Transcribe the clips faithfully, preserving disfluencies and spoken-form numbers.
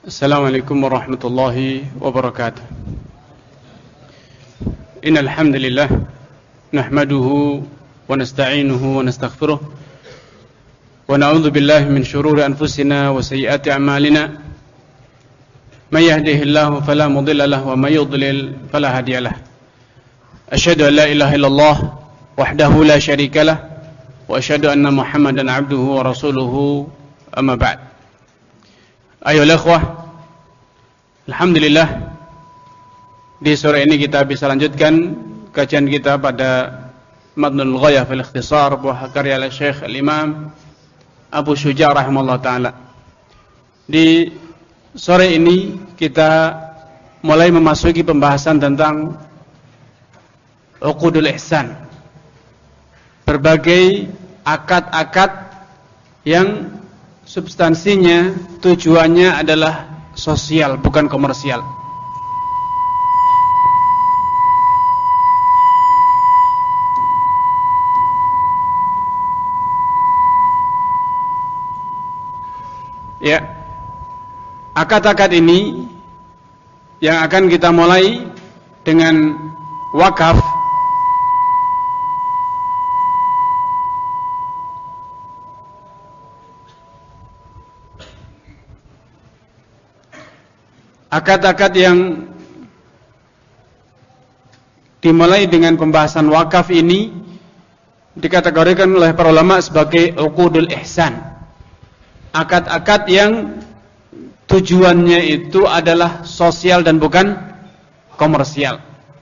Assalamualaikum warahmatullahi wabarakatuh. Innal hamdalillah nahmaduhu wa nasta'inuhu wa nastaghfiruh wa na'udzu billahi min shururi anfusina wa sayyiati a'malina. May yahdihillahu fala mudilla lahu wa may yudlil fala hadiya lahu. Asyhadu an la ilaha illallah wahdahu la syarika lah wa asyhadu anna Muhammadan 'abduhu wa rasuluhu, amma ba'd. Ayolah ikhwah, alhamdulillah di sore ini kita bisa lanjutkan kajian kita pada Matnul Ghayah fil Ikhtisar, buah karya Syekh Al-Imam Abu Syuja' rahimahullah ta'ala. Di sore ini kita mulai memasuki pembahasan tentang uqudul ihsan, berbagai akad-akad yang substansinya, tujuannya adalah sosial, bukan komersial. Ya, akad-akad ini yang akan kita mulai dengan wakaf. Akad-akad yang dimulai dengan pembahasan wakaf ini dikategorikan oleh para ulama sebagai uqudul ihsan. Akad-akad yang tujuannya itu adalah sosial dan bukan komersial.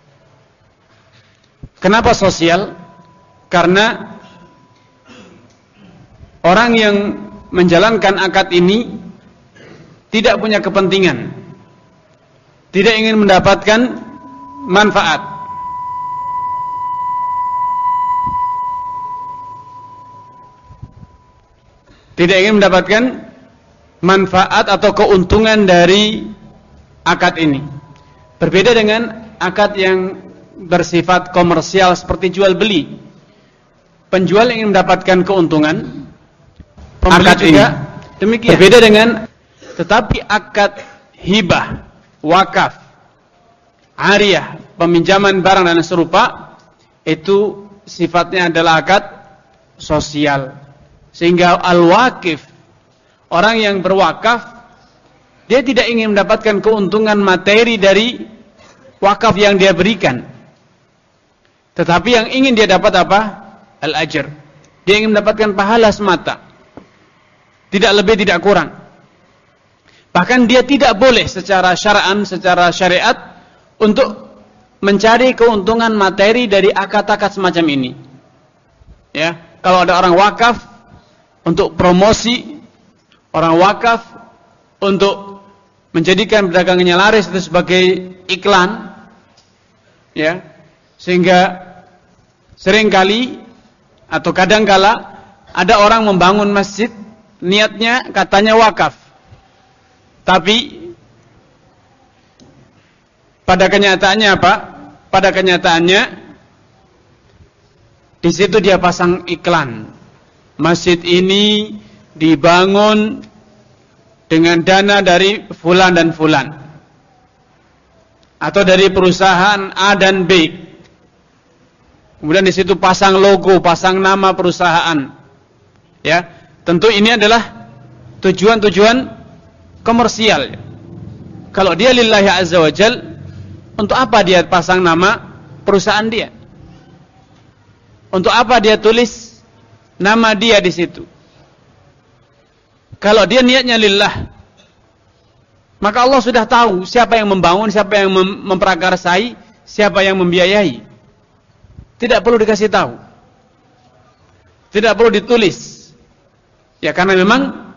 Kenapa sosial? Karena orang yang menjalankan akad ini tidak punya kepentingan, tidak ingin mendapatkan manfaat. Tidak ingin mendapatkan manfaat atau keuntungan dari akad ini. Berbeda dengan akad yang bersifat komersial seperti jual beli. Penjual ingin mendapatkan keuntungan, pembeli akad juga ini demikian. Berbeda dengan, tetapi akad hibah, wakaf, ariyah, peminjaman barang dan serupa, itu sifatnya adalah akad sosial. Sehingga al-wakif, orang yang berwakaf, dia tidak ingin mendapatkan keuntungan materi dari wakaf yang dia berikan, tetapi yang ingin dia dapat apa? Al-ajr. Dia ingin mendapatkan pahala semata, tidak lebih tidak kurang. Bahkan dia tidak boleh secara syar'an, secara syariat untuk mencari keuntungan materi dari akad-akad semacam ini. Ya, kalau ada orang wakaf untuk promosi, orang wakaf untuk menjadikan perdagangannya laris itu sebagai iklan, ya, sehingga seringkali atau kadangkala ada orang membangun masjid, niatnya katanya wakaf, tapi pada kenyataannya apa? Pada kenyataannya di situ dia pasang iklan. Masjid ini dibangun dengan dana dari fulan dan fulan, atau dari perusahaan A dan B. Kemudian di situ pasang logo, pasang nama perusahaan. Ya, tentu ini adalah tujuan-tujuan komersial. Kalau dia lillahi azza wa jal, untuk apa dia pasang nama perusahaan dia? Untuk apa dia tulis nama dia di situ? Kalau dia niatnya lillah, maka Allah sudah tahu siapa yang membangun, siapa yang mem memprakarsai, siapa yang membiayai. Tidak perlu dikasih tahu, tidak perlu ditulis. Ya, karena memang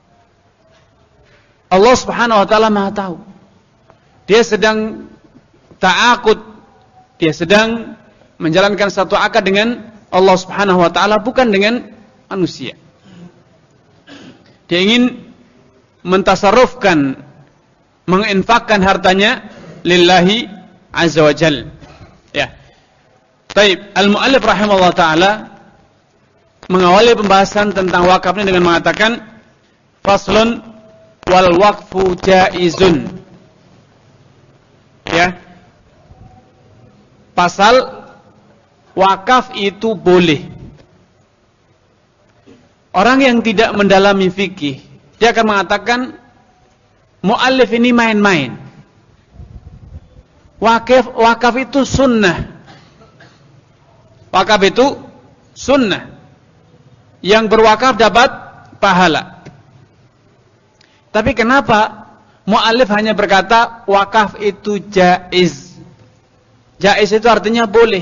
Allah Subhanahu wa ta'ala Maha tahu. Dia sedang ta'aqud, dia sedang menjalankan satu akad dengan Allah Subhanahu wa ta'ala, bukan dengan manusia. Dia ingin mentasarrufkan, menginfakkan hartanya lillahi azza wa jal. Ya. Taib, al-mu'allif rahimahullah ta'ala mengawali pembahasan tentang wakaf ini dengan mengatakan faslun wal waqfu jaizun. Ya. Pasal wakaf itu boleh. Orang yang tidak mendalami fikih, dia akan mengatakan muallif ini main-main. Wakaf wakaf itu sunnah. Wakaf itu sunnah. Yang berwakaf dapat pahala. Tapi kenapa muallif hanya berkata wakaf itu jaiz? Jaiz itu artinya boleh.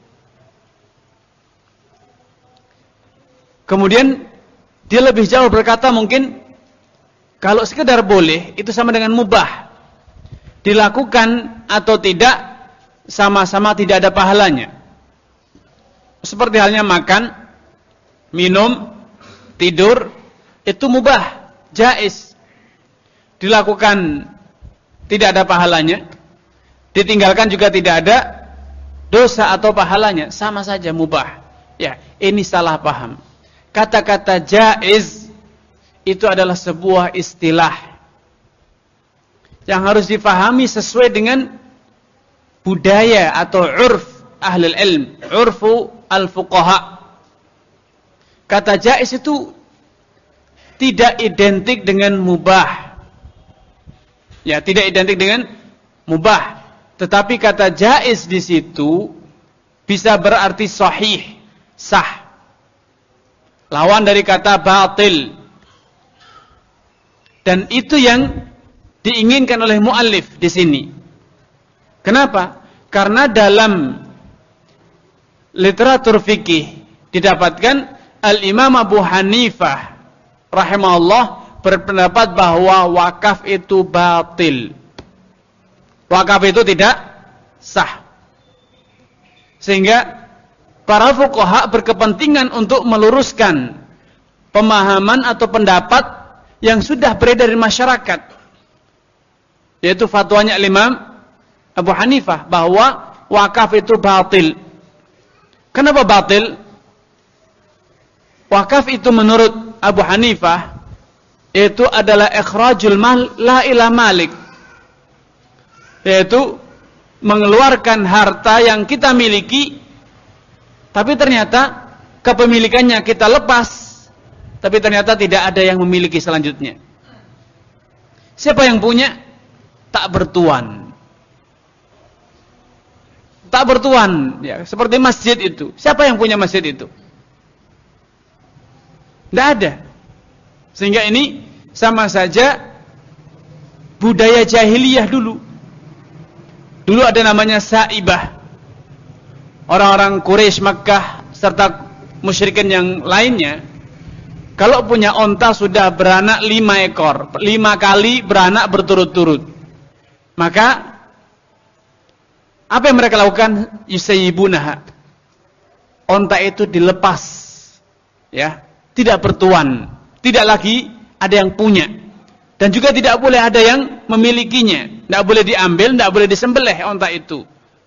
Kemudian dia lebih jauh berkata mungkin kalau sekedar boleh itu sama dengan mubah. Dilakukan atau tidak sama-sama tidak ada pahalanya. Seperti halnya makan, minum, tidur, itu mubah, jaiz. Dilakukan tidak ada pahalanya, ditinggalkan juga tidak ada dosa atau pahalanya, sama saja mubah. Ya, ini salah paham. Kata-kata jaiz itu adalah sebuah istilah yang harus difahami sesuai dengan budaya atau urf ahlul ilm, urfu al-fuqaha. Kata jaiz itu tidak identik dengan mubah. Ya, tidak identik dengan mubah. Tetapi kata jaiz di situ bisa berarti sahih, sah. Lawan dari kata batil. Dan itu yang diinginkan oleh muallif di sini. Kenapa? Karena dalam literatur fikih didapatkan Al-Imam Abu Hanifah rahimahullah berpendapat bahwa wakaf itu batil. Wakaf itu tidak sah. Sehingga para fuqaha berkepentingan untuk meluruskan pemahaman atau pendapat yang sudah beredar di masyarakat. Yaitu fatwanya Imam Abu Hanifah bahwa wakaf itu batil. Kenapa batil? Wakaf itu menurut Abu Hanifah itu adalah ikhrajul mal la ila malik. Yaitu mengeluarkan harta yang kita miliki tapi ternyata kepemilikannya kita lepas, tapi ternyata tidak ada yang memiliki selanjutnya. Siapa yang punya? Tak bertuan. Tak bertuan, ya, seperti masjid itu. Siapa yang punya masjid itu? Tidak ada. Sehingga ini sama saja budaya jahiliyah dulu. Dulu ada namanya saibah. Orang-orang Quraisy, Makkah serta musyrikin yang lainnya, kalau punya onta sudah beranak lima ekor, lima kali beranak berturut-turut, maka apa yang mereka lakukan? Yusayibunaha. Onta itu dilepas, ya, tidak bertuan, tidak lagi ada yang punya, dan juga tidak boleh ada yang memilikinya, tidak boleh diambil, tidak boleh disembelih onta itu.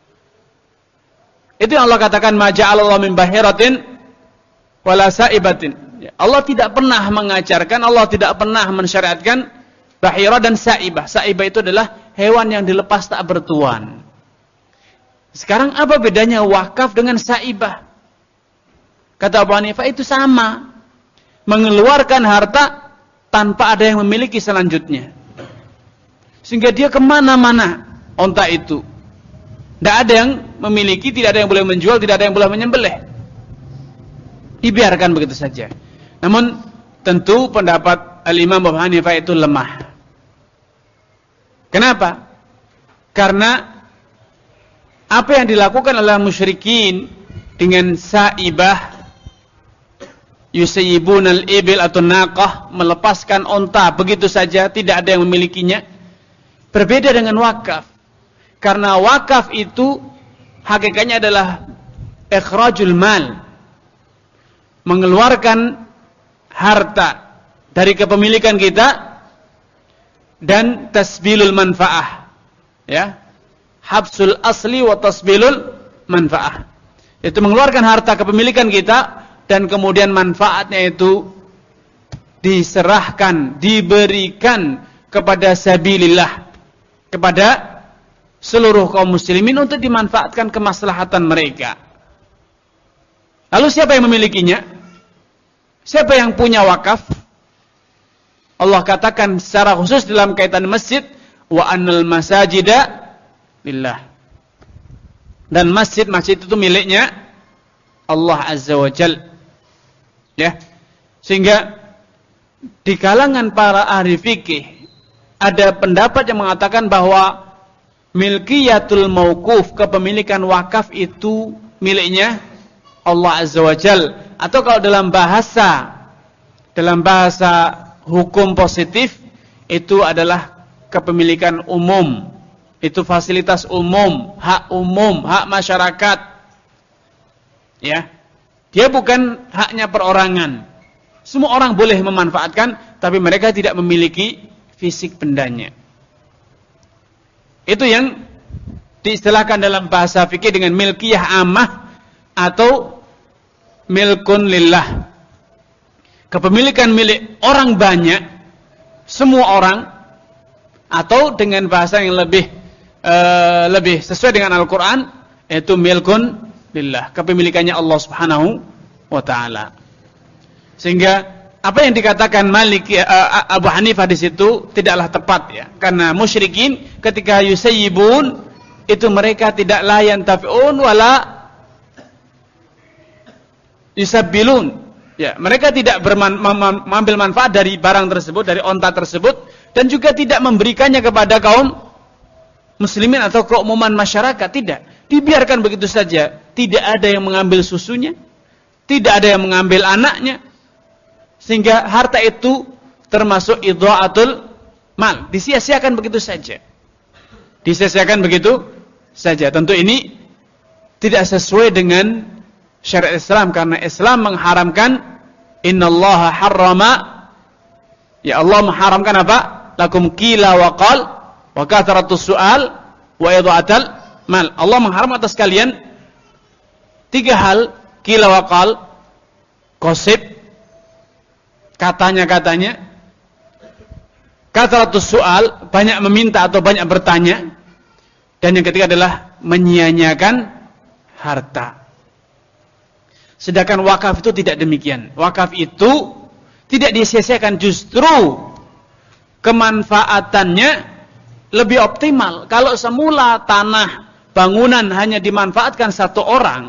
Itu yang Allah katakan ma ja'alallahu min bahiratin wala saibatin. Allah tidak pernah mengajarkan, Allah tidak pernah mensyariatkan bahira dan saibah. Saibah itu adalah hewan yang dilepas tak bertuan. Sekarang apa bedanya wakaf dengan saibah? Kata Abu Hanifah itu sama. Mengeluarkan harta tanpa ada yang memiliki selanjutnya. Sehingga dia kemana-mana onta itu. Tidak ada yang memiliki, tidak ada yang boleh menjual, tidak ada yang boleh menyembelih. Dibiarkan begitu saja. Namun tentu pendapat Al-Imam Abu Hanifah itu lemah. Kenapa? Karena apa yang dilakukan oleh musyrikin dengan saibah, yusayyibunal ibil atau naqah, melepaskan onta begitu saja, tidak ada yang memilikinya, berbeda dengan wakaf. Karena wakaf itu hakikatnya adalah ikhrajul mal, mengeluarkan harta dari kepemilikan kita, dan tasbilul manfaah, ya, habsul asli wa tasbilul manfaah, itu mengeluarkan harta kepemilikan kita dan kemudian manfaatnya itu diserahkan, diberikan kepada sabilillah, kepada seluruh kaum muslimin untuk dimanfaatkan kemaslahatan mereka. Lalu siapa yang memilikinya? Siapa yang punya wakaf? Allah katakan secara khusus dalam kaitan masjid, wa annal masajida lillah. Dan masjid-masjid itu miliknya Allah Azza wa Jal. Ya. Sehingga di kalangan para ahli fikih ada pendapat yang mengatakan bahwa milkiyatul mauquf, kepemilikan wakaf itu miliknya Allah Azza wa Jal. Atau kalau dalam bahasa dalam bahasa hukum positif itu adalah kepemilikan umum. Itu fasilitas umum, hak umum, hak masyarakat. Ya. Dia bukan haknya perorangan. Semua orang boleh memanfaatkan, tapi mereka tidak memiliki fisik bendanya. Itu yang diistilahkan dalam bahasa fikih dengan milkiyah ammah atau milkun lillah. Kepemilikan milik orang banyak, semua orang, atau dengan bahasa yang lebih uh, lebih sesuai dengan Al-Quran, yaitu milkun lillah, kepemilikannya Allah Subhanahu wa ta'ala. Sehingga apa yang dikatakan Malik uh, Abu Hanifah di situ tidaklah tepat, ya, karena musyrikin ketika yusayyibun itu mereka tidak la yantafi'un wala yusabbilun. Ya, mereka tidak berman, mengambil manfaat dari barang tersebut, dari onta tersebut, dan juga tidak memberikannya kepada kaum muslimin atau keumuman masyarakat. Tidak, dibiarkan begitu saja. Tidak ada yang mengambil susunya, tidak ada yang mengambil anaknya, sehingga harta itu termasuk idha'atul mal, disia-siakan begitu saja. Disia-siakan begitu saja. Tentu ini tidak sesuai dengan syariat Islam, karena Islam mengharamkan, innallaha harrama, ya Allah mengharamkan apa? Lakum qila wa qal wa kathratus su'al wa idha'atul mal. Allah mengharam atas kalian tiga hal, qila wa qal, gosip, katanya-katanya, kathratus su'al, banyak meminta atau banyak bertanya, dan yang ketiga adalah menyia-nyiakan harta. Sedangkan wakaf itu tidak demikian. Wakaf itu tidak disia-siakan, justru kemanfaatannya lebih optimal. Kalau semula tanah bangunan hanya dimanfaatkan satu orang,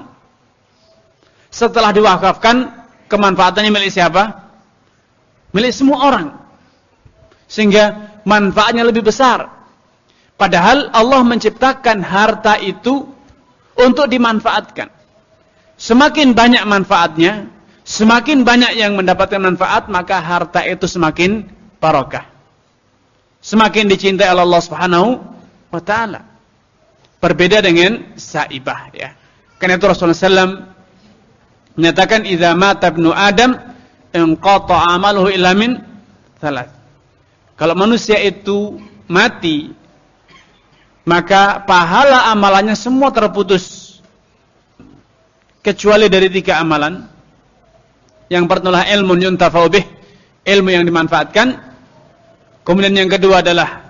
setelah diwakafkan kemanfaatannya milik siapa? Milik semua orang. Sehingga manfaatnya lebih besar. Padahal Allah menciptakan harta itu untuk dimanfaatkan. Semakin banyak manfaatnya, semakin banyak yang mendapatkan manfaat, maka harta itu semakin barokah. Semakin dicintai oleh Allah Subhanahu wa taala. Berbeda dengan saibah, ya. Karena itu Rasulullah sallallahu alaihi wasallam menyatakan idza mata ibnu Adam inqata'a amaluhu illa min thalath. Kalau manusia itu mati, maka pahala amalannya semua terputus, kecuali dari tiga amalan. Yang pertama ilmun yuntafa'u bih, ilmu yang dimanfaatkan. Kemudian yang kedua adalah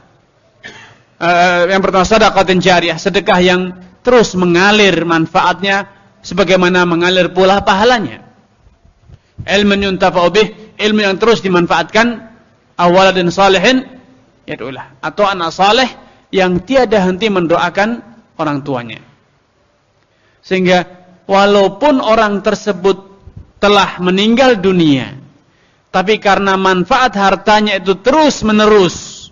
uh, yang pertama sedekah jariyah, sedekah yang terus mengalir manfaatnya sebagaimana mengalir pula pahalanya. Ilmun yuntafa'u bih, ilmu yang terus dimanfaatkan, awaladin salihin yad'ulah, atau anak saleh yang tiada henti mendoakan orang tuanya. Sehingga walaupun orang tersebut telah meninggal dunia, tapi karena manfaat hartanya itu terus menerus,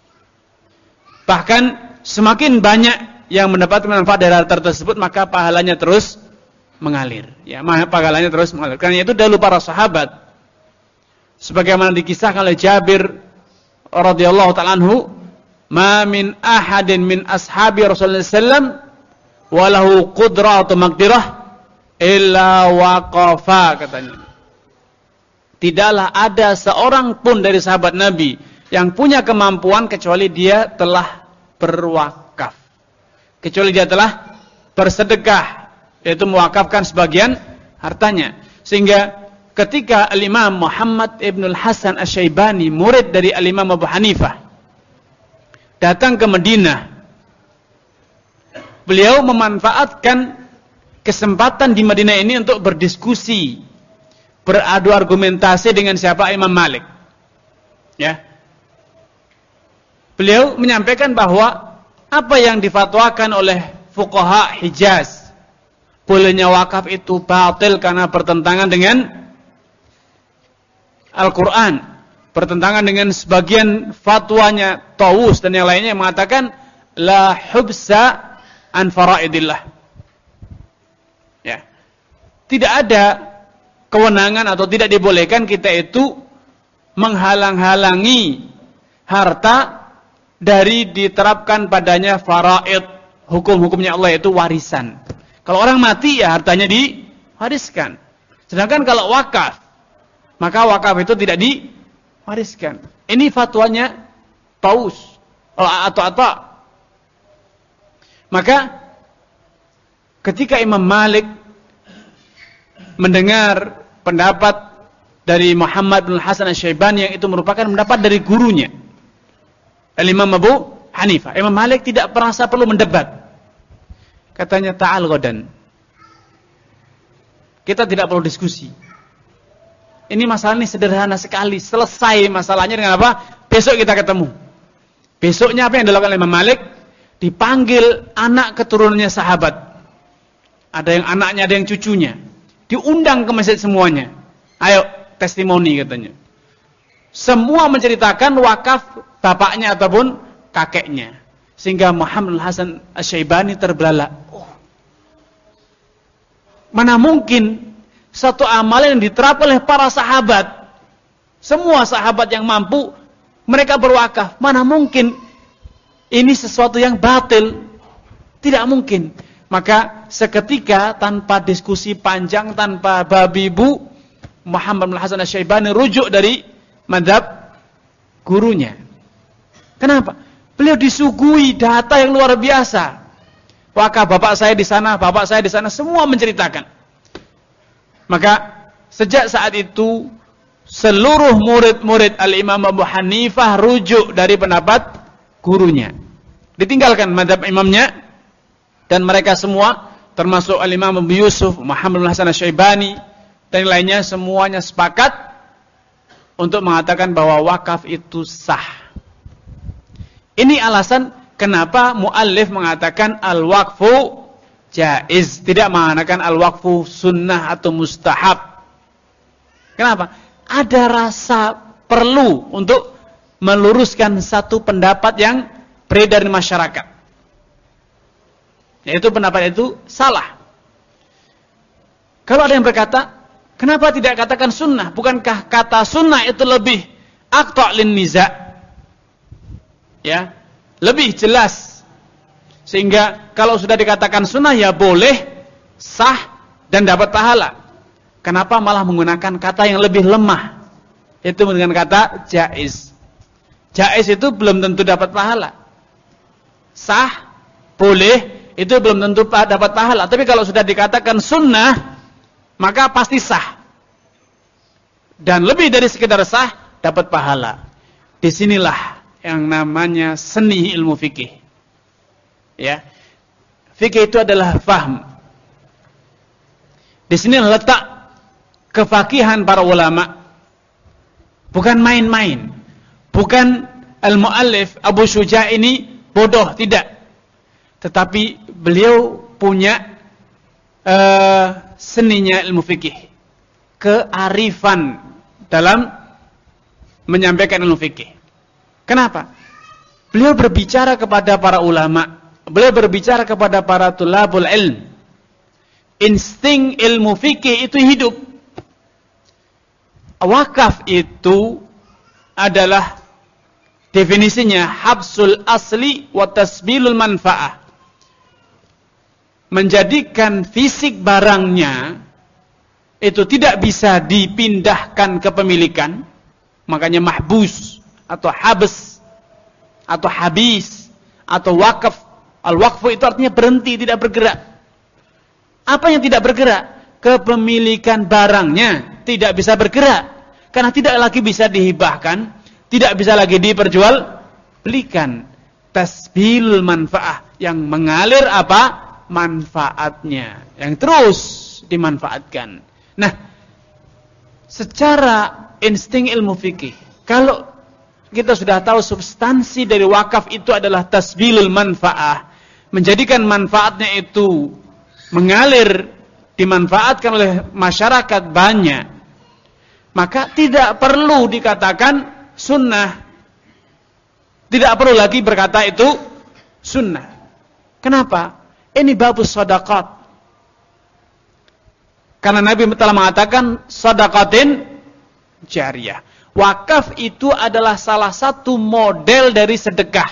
bahkan semakin banyak yang mendapatkan manfaat dari harta tersebut, maka pahalanya terus mengalir. Ya, pahalanya terus mengalir. Karena itu dahulu para sahabat, sebagaimana dikisahkan oleh Jabir radhiyallahu ta'ala anhu, ma min ahadin min ashabi Rasulullah sallallahu alaihi wasallam walahu qudrah atau maqdirah illa waqafa, katanya. Tidaklah ada seorang pun dari sahabat Nabi yang punya kemampuan kecuali dia telah berwakaf, kecuali dia telah bersedekah, yaitu mewakafkan sebagian hartanya. Sehingga ketika Al-Imam Muhammad Ibnul Hasan Asy-Syaibani, murid dari Al-Imam Abu Hanifah, datang ke Madinah, beliau memanfaatkan kesempatan di Madinah ini untuk berdiskusi, beradu argumentasi dengan siapa? Imam Malik. Ya. Beliau menyampaikan bahwa apa yang difatwakan oleh fuqaha Hijaz, bolehnya wakaf itu batil karena bertentangan dengan Al-Quran, bertentangan dengan sebagian fatwanya Tawus dan yang lainnya yang mengatakan la hubsa an faraidillah. Ya. Tidak ada kewenangan atau tidak dibolehkan kita itu menghalang-halangi harta dari diterapkan padanya faraid, hukum-hukumnya Allah, yaitu warisan. Kalau orang mati ya hartanya diwariskan. Sedangkan kalau wakaf, maka wakaf itu tidak diwariskan. Ini fatwanya Taus atau apa? Maka ketika Imam Malik mendengar pendapat dari Muhammad bin Hasan Asy-Syaibani yang itu merupakan pendapat dari gurunya Al-Imam Abu Hanifah, Imam Malik tidak merasa perlu mendebat. Katanya, ta'al ghadan. Kita tidak perlu diskusi. Ini masalah ini sederhana sekali. Selesai masalahnya dengan apa? Besok kita ketemu. Besoknya apa yang dilakukan oleh Imam Malik? Dipanggil anak keturunannya sahabat. Ada yang anaknya, ada yang cucunya. Diundang ke masjid semuanya. Ayo, testimoni katanya. Semua menceritakan wakaf bapaknya ataupun kakeknya. Sehingga Muhammad Hasan Asy-Syaibani terbelalak. Oh, mana mungkin satu amalan yang diterapkan oleh para sahabat. Semua sahabat yang mampu, mereka berwakaf. Mana mungkin ini sesuatu yang batil? Tidak mungkin. Maka seketika tanpa diskusi panjang, tanpa babi bu, Muhammad bin Hasan Asy-Syaibani rujuk dari mazhab gurunya. Kenapa? Beliau disuguhi data yang luar biasa. Wakaf bapak saya di sana, bapak saya di sana, semua menceritakan. Maka sejak saat itu seluruh murid-murid Al-Imam Abu Hanifah rujuk dari pendapat gurunya. Ditinggalkan mazhab imamnya dan mereka semua termasuk Al-Imam Abu Yusuf, Muhammad bin Hasan Asy-Syaibani dan lainnya semuanya sepakat untuk mengatakan bahwa wakaf itu sah. Ini alasan kenapa muallif mengatakan al-waqfu jaiz, tidak mengatakan al-waqfu sunnah atau mustahab. Kenapa? Ada rasa perlu untuk meluruskan satu pendapat yang beredar di masyarakat. Yaitu pendapat itu salah. Kalau ada yang berkata, kenapa tidak katakan sunnah? Bukankah kata sunnah itu lebih aqta' lin niza'? Ya, lebih jelas. Sehingga kalau sudah dikatakan sunnah ya boleh, sah dan dapat pahala. Kenapa malah menggunakan kata yang lebih lemah? Itu dengan kata jaiz. Jaiz itu belum tentu dapat pahala. Sah, boleh, itu belum tentu dapat pahala. Tapi kalau sudah dikatakan sunnah, maka pasti sah. Dan lebih dari sekedar sah, dapat pahala. Disinilah yang namanya seni ilmu fikih. Ya. Fikih itu adalah faham. Di sini letak kefakihan para ulama. Bukan main-main. Bukan al-muallif Abu Syuja' ini bodoh, tidak. Tetapi beliau punya uh, seninya ilmu fikih. Kearifan dalam menyampaikan ilmu fikih. Kenapa? Beliau berbicara kepada para ulama, beliau berbicara kepada para tulabul ilm. Insting ilmu fikih itu hidup. Wakaf itu adalah definisinya habsul asli wa tasbilul manfa'ah. Menjadikan fisik barangnya itu tidak bisa dipindahkan kepemilikan, makanya mahbus atau habs atau habis atau wakaf. Al-waqfu itu artinya berhenti, tidak bergerak. Apa yang tidak bergerak? Kepemilikan barangnya. tidak bisa bergerak karena tidak lagi bisa dihibahkan, tidak bisa lagi diperjualbelikan. Tasbilul manfaah, yang mengalir apa? Manfaatnya, yang terus dimanfaatkan. Nah, secara insting ilmu fikih, kalau kita sudah tahu substansi dari wakaf itu adalah tasbilul manfaah, menjadikan manfaatnya itu mengalir, dimanfaatkan oleh masyarakat banyak, maka tidak perlu dikatakan sunnah, tidak perlu lagi berkata itu sunnah. Kenapa? Ini babus sadaqat. Karena Nabi telah mengatakan sadaqatin jariyah. Wakaf itu adalah salah satu model dari sedekah.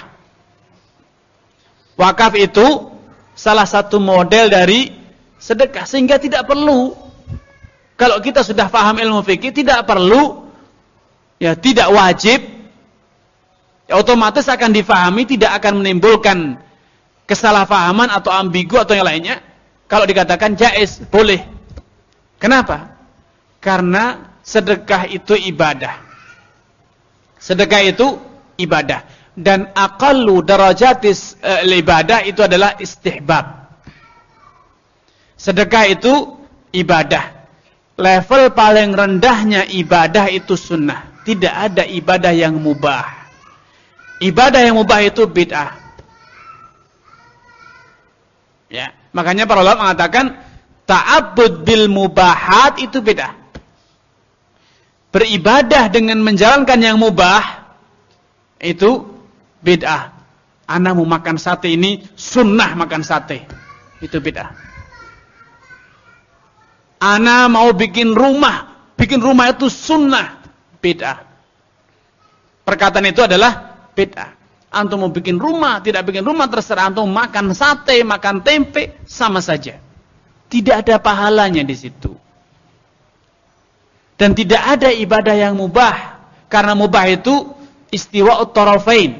Wakaf itu salah satu model dari sedekah. Sehingga tidak perlu, kalau kita sudah paham ilmu fikih, tidak perlu, ya tidak wajib, ya, otomatis akan difahami, tidak akan menimbulkan kesalahpahaman atau ambigu atau yang lainnya. Kalau dikatakan jaiz, boleh. Kenapa? Karena sedekah itu ibadah. Sedekah itu ibadah. Dan aqallu darajatis e, ibadah itu adalah istihbab. Sedekah itu ibadah. Level paling rendahnya ibadah itu sunnah. Tidak ada ibadah yang mubah. Ibadah yang mubah itu bid'ah. Ya, makanya para ulama mengatakan ta'abbud bil mubahat itu bid'ah. Beribadah dengan menjalankan yang mubah itu bid'ah. Ana mau makan sate ini sunnah makan sate. Itu bid'ah. Ana mau bikin rumah, bikin rumah itu sunnah, bid'ah. Perkataan itu adalah bid'ah. Antum mau bikin rumah, tidak bikin rumah, terserah. Antum makan sate, makan tempe, sama saja. Tidak ada pahalanya di situ. Dan tidak ada ibadah yang mubah. Karena mubah itu istiwa'ut tarafain.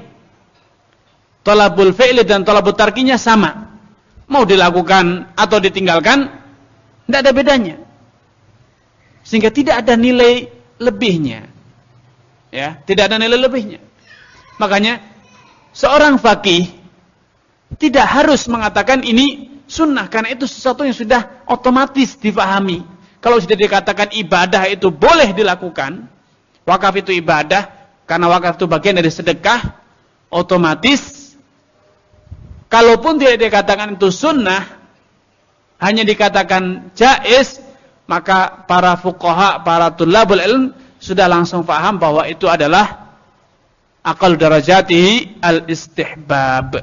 Talabul fi'li dan talabut tarkinya sama. Mau dilakukan atau ditinggalkan, tidak ada bedanya. Sehingga tidak ada nilai lebihnya. Ya, tidak ada nilai lebihnya. Makanya seorang faqih tidak harus mengatakan ini sunnah, karena itu sesuatu yang sudah otomatis difahami. Kalau sudah dikatakan ibadah itu boleh dilakukan, wakaf itu ibadah, karena wakaf itu bagian dari sedekah, otomatis kalaupun tidak dikatakan itu sunnah, hanya dikatakan jaiz, maka para fuqaha, para tulabul ilm sudah langsung paham bahwa itu adalah aqal darajatihi al-istihbab.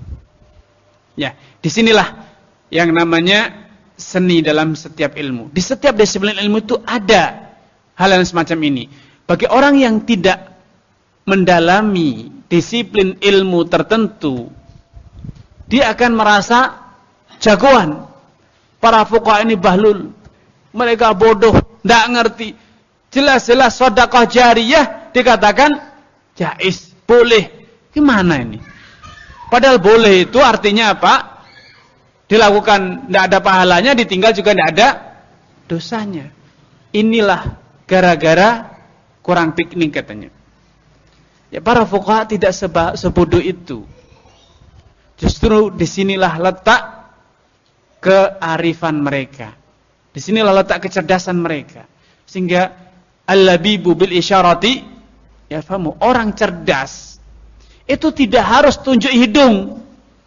Ya, disinilah yang namanya seni dalam setiap ilmu. Di setiap disiplin ilmu itu ada hal yang semacam ini. Bagi orang yang tidak mendalami disiplin ilmu tertentu, dia akan merasa jagoan. Para fuqaha ini bahlul, mereka bodoh, tidak ngerti. Jelas-jelas sedekah jariyah dikatakan jaiz, boleh. Gimana ini? Padahal boleh itu artinya apa? Dilakukan tidak ada pahalanya, ditinggal juga tidak ada dosanya. Inilah gara-gara kurang piknik katanya. Ya, para fuqaha tidak seba, sebodoh itu. Justru disinilah letak kearifan mereka. Disinilah letak kecerdasan mereka. Sehingga al-labibu bil isyarati ya fahamu. Orang cerdas itu tidak harus tunjuk hidung.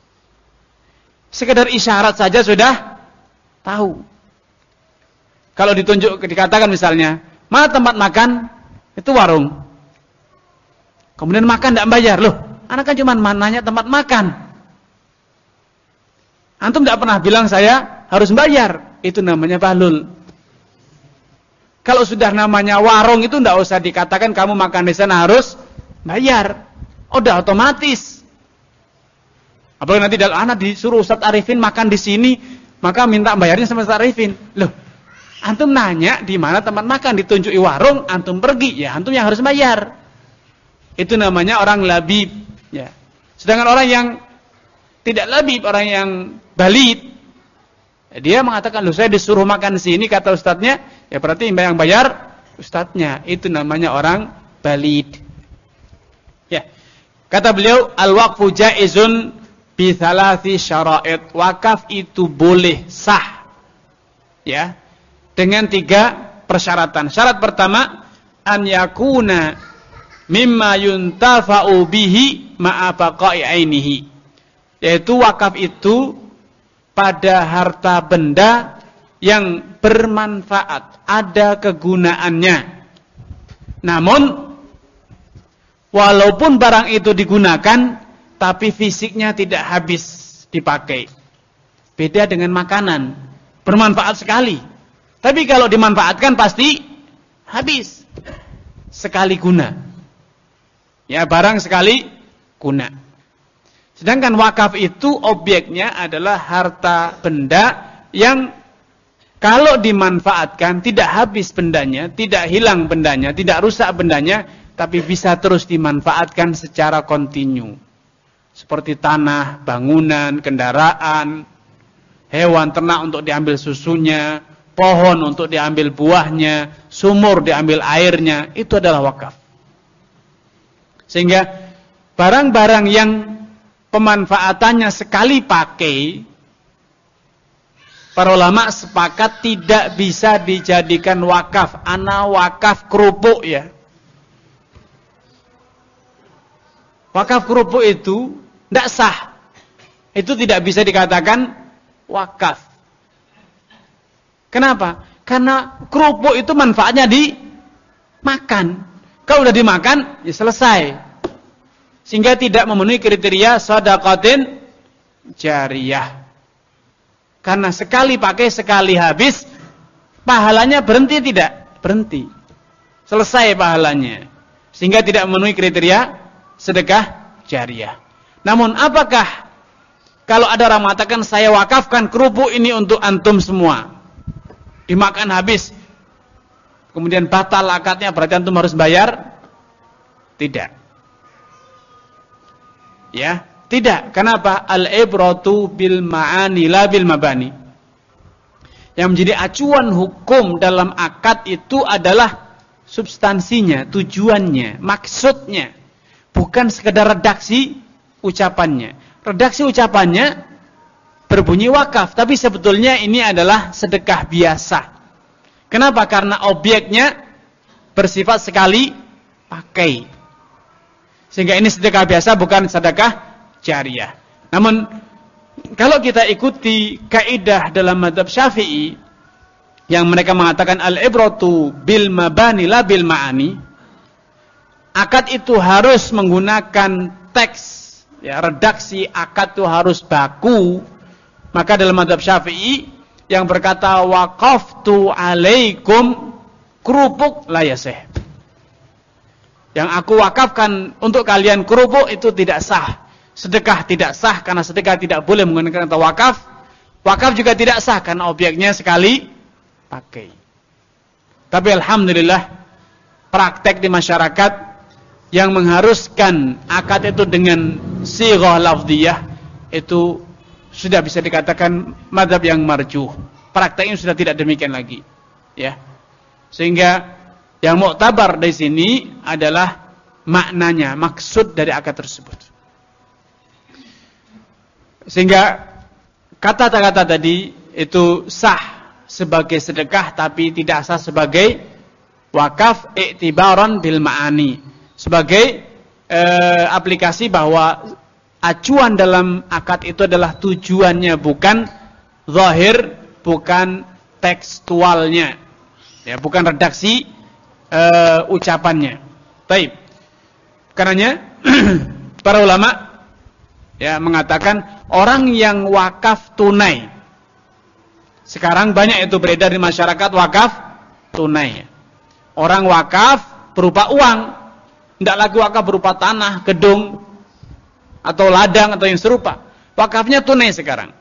Sekedar isyarat saja sudah tahu. Kalau ditunjuk, dikatakan misalnya, mana tempat makan? Itu warung. Kemudian makan tidak bayar. Loh, anak kan cuma nanya tempat makan. Antum tidak pernah bilang saya harus bayar. Itu namanya bahlul. Kalau sudah namanya warung itu tidak usah dikatakan kamu makan di sana harus bayar. Udah otomatis. Apalagi nanti dalam anak disuruh Ustaz Arifin makan di sini, maka minta bayarnya sama Ustaz Arifin. Loh, antum nanya di mana tempat makan, ditunjuki warung, antum pergi, ya antum yang harus bayar. Itu namanya orang labib, ya. Sedangkan orang yang tidak labib, orang yang balid, dia mengatakan, loh saya disuruh makan di sini, kata ustadznya, ya berarti yang bayar ustadznya. Itu namanya orang balid. Ya. Kata beliau, al-waqfu jaizun bi thalathi syara'id. Wakaf itu boleh sah. Ya. Dengan tiga persyaratan. Syarat pertama, an yakuna mimma yuntafa'u bihi ma'a baqa'i ainihi. Yaitu wakaf itu pada harta benda yang bermanfaat, ada kegunaannya. Namun walaupun barang itu digunakan tapi fisiknya tidak habis dipakai. Beda dengan makanan, bermanfaat sekali. Tapi kalau dimanfaatkan pasti habis. Sekali guna. Ya, barang sekali guna. Sedangkan wakaf itu objeknya adalah harta benda yang kalau dimanfaatkan tidak habis bendanya, tidak hilang bendanya, tidak rusak bendanya, tapi bisa terus dimanfaatkan secara kontinu. Seperti tanah, bangunan, kendaraan, hewan ternak untuk diambil susunya, pohon untuk diambil buahnya, sumur diambil airnya, itu adalah wakaf. Sehingga barang-barang yang pemanfaatannya sekali pakai, para ulama sepakat tidak bisa dijadikan wakaf. Ana wakaf kerupuk ya. Wakaf kerupuk itu tidak sah. Itu tidak bisa dikatakan wakaf. Kenapa? Karena kerupuk itu manfaatnya dimakan. Kalau sudah dimakan, ya selesai. Sehingga tidak memenuhi kriteria shadaqatin jariyah. Karena sekali pakai, sekali habis, pahalanya berhenti tidak? Berhenti. Selesai pahalanya. Sehingga tidak memenuhi kriteria sedekah jariyah. Namun apakah kalau ada orang mengatakan saya wakafkan kerupuk ini untuk antum semua, dimakan habis, kemudian batal akadnya, berarti antum harus bayar? Tidak. Ya, tidak. Kenapa? Al-ibratu bil ma'ani la bil mabani. Yang menjadi acuan hukum dalam akad itu adalah substansinya, tujuannya, maksudnya. Bukan sekedar redaksi ucapannya. Redaksi ucapannya berbunyi wakaf, tapi sebetulnya ini adalah sedekah biasa. Kenapa? Karena objeknya bersifat sekali pakai. Sehingga ini sedekah biasa, bukan sedekah jariyah. Namun kalau kita ikuti kaidah dalam mazhab Syafi'i yang mereka mengatakan al-ibratu bil mabani la bil ma'ani, akad itu harus menggunakan teks, ya, redaksi akad itu harus baku. Maka dalam mazhab Syafi'i yang berkata waqaftu alaikum kerupuk la yasih, yang aku wakafkan untuk kalian kerupuk, itu tidak sah. Sedekah tidak sah karena sedekah tidak boleh menggunakan kata wakaf. Wakaf juga tidak sah karena objeknya sekali pakai. Tapi alhamdulillah praktek di masyarakat yang mengharuskan akad itu dengan sighah lafdhiyah itu sudah bisa dikatakan mazhab yang marjuh. Prakteknya sudah tidak demikian lagi, ya. Sehingga yang muktabar di sini adalah maknanya, maksud dari akad tersebut. Sehingga kata-kata tadi itu sah sebagai sedekah tapi tidak sah sebagai wakaf i'tibaran bil ma'ani. Sebagai eh, aplikasi bahwa acuan dalam akad itu adalah tujuannya, bukan zahir, bukan tekstualnya. Ya, bukan redaksi Uh, ucapannya. Taib. Karenanya para ulama ya mengatakan orang yang wakaf tunai. Sekarang banyak itu beredar di masyarakat wakaf tunai. Orang wakaf berupa uang, tidak lagi wakaf berupa tanah, gedung atau ladang atau yang serupa. Wakafnya tunai sekarang.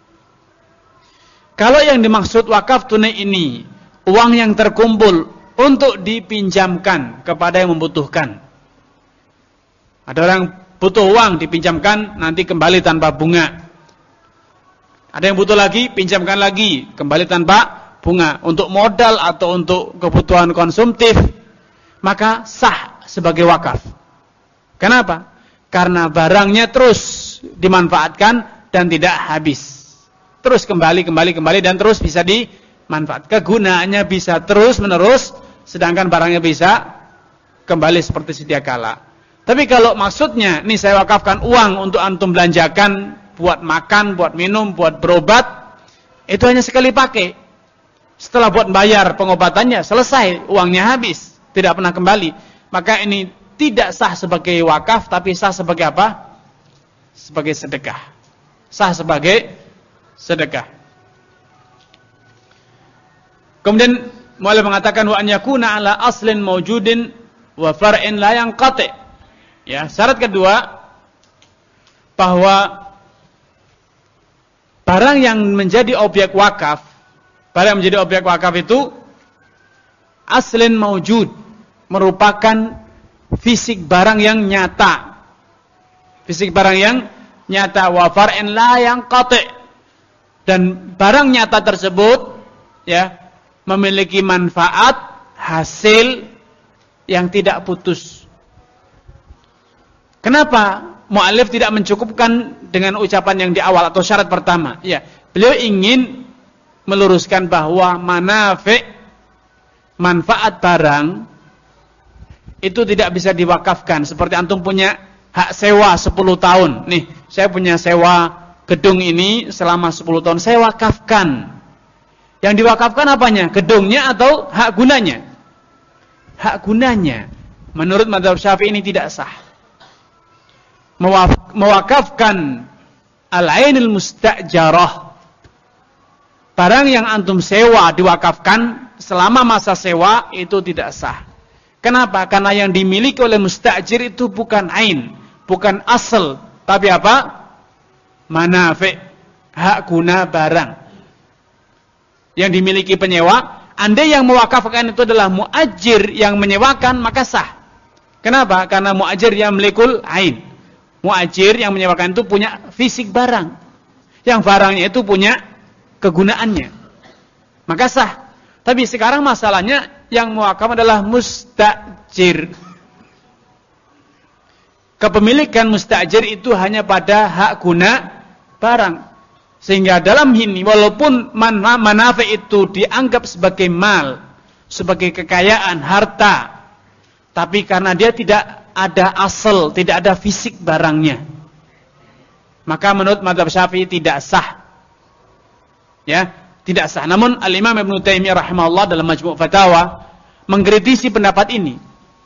Kalau yang dimaksud wakaf tunai ini uang yang terkumpul untuk dipinjamkan kepada yang membutuhkan. Ada orang butuh uang, dipinjamkan, nanti kembali tanpa bunga. Ada yang butuh lagi, pinjamkan lagi, kembali tanpa bunga untuk modal atau untuk kebutuhan konsumtif, maka sah sebagai wakaf. Kenapa? Karena barangnya terus dimanfaatkan dan tidak habis. Terus kembali, kembali, kembali dan terus bisa dimanfaatkan. Kegunaannya bisa terus menerus, sedangkan barangnya bisa kembali seperti sedia kala. Tapi kalau maksudnya, nih saya wakafkan uang untuk antum belanjakan, buat makan, buat minum, buat berobat, itu hanya sekali pakai. Setelah buat bayar pengobatannya, selesai, uangnya habis, tidak pernah kembali. Maka ini tidak sah sebagai wakaf, tapi sah sebagai apa? Sebagai sedekah. Sah sebagai sedekah. Kemudian mulai mengatakan wa an yakuna ala aslin mawjudin wa far'in la yanqati. Ya, syarat kedua bahwa barang yang menjadi objek wakaf, barang yang menjadi objek wakaf itu aslin mawjud, merupakan fisik barang yang nyata. Fisik barang yang nyata, wa far'in la yanqati. Dan barang nyata tersebut ya memiliki manfaat, hasil yang tidak putus. Kenapa mu'allif tidak mencukupkan dengan ucapan yang di awal atau syarat pertama? Ya, beliau ingin meluruskan bahwa manafi', manfaat barang itu tidak bisa diwakafkan. Seperti antum punya hak sewa sepuluh tahun. Nih, saya punya sewa gedung ini selama sepuluh tahun. Saya wakafkan. Yang diwakafkan apanya? Gedungnya atau hak gunanya? Hak gunanya. Menurut mazhab Syafi'i ini tidak sah. Mewakafkan al-ainil mustajarah. Barang yang antum sewa diwakafkan selama masa sewa itu tidak sah. Kenapa? Karena yang dimiliki oleh mustajir itu bukan ain, bukan asal, tapi apa? Manafi', hak guna barang. Yang dimiliki penyewa, andai yang mewakafkan itu adalah muajir yang menyewakan, maka sah. Kenapa? Karena muajir yang milikul ain. Muajir yang menyewakan itu punya fisik barang. Yang barangnya itu punya kegunaannya. Maka sah. Tapi sekarang masalahnya yang mewakaf adalah mustajir. Kepemilikan mustajir itu hanya pada hak guna barang. Sehingga dalam ini walaupun manafi itu dianggap sebagai mal, sebagai kekayaan, harta, tapi karena dia tidak ada asal, tidak ada fisik barangnya, maka menurut mazhab Syafi'i tidak sah. Ya, tidak sah. Namun Al-Imam Ibnu Taimiyah rahimahullah dalam Majmu' Fatawa mengkritisi pendapat ini,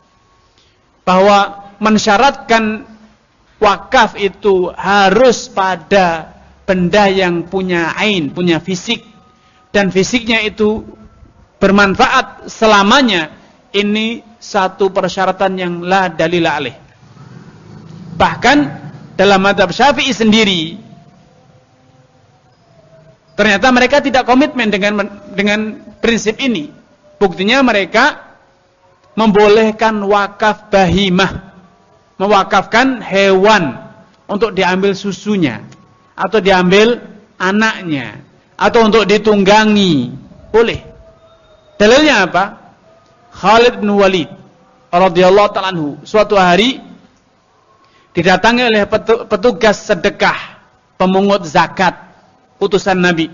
bahwa mensyaratkan wakaf itu harus pada benda yang punya ain, punya fisik, dan fisiknya itu bermanfaat selamanya, ini satu persyaratan yang la dalil alaih. Bahkan dalam mazhab Syafi'i sendiri, ternyata mereka tidak komitmen dengan dengan prinsip ini. Buktinya mereka membolehkan wakaf bahimah, mewakafkan hewan untuk diambil susunya, atau diambil anaknya, atau untuk ditunggangi, boleh. Dalilnya apa? Khalid bin Walid radhiyallahu ta'ala anhu suatu hari didatangi oleh petugas sedekah, pemungut zakat, utusan Nabi.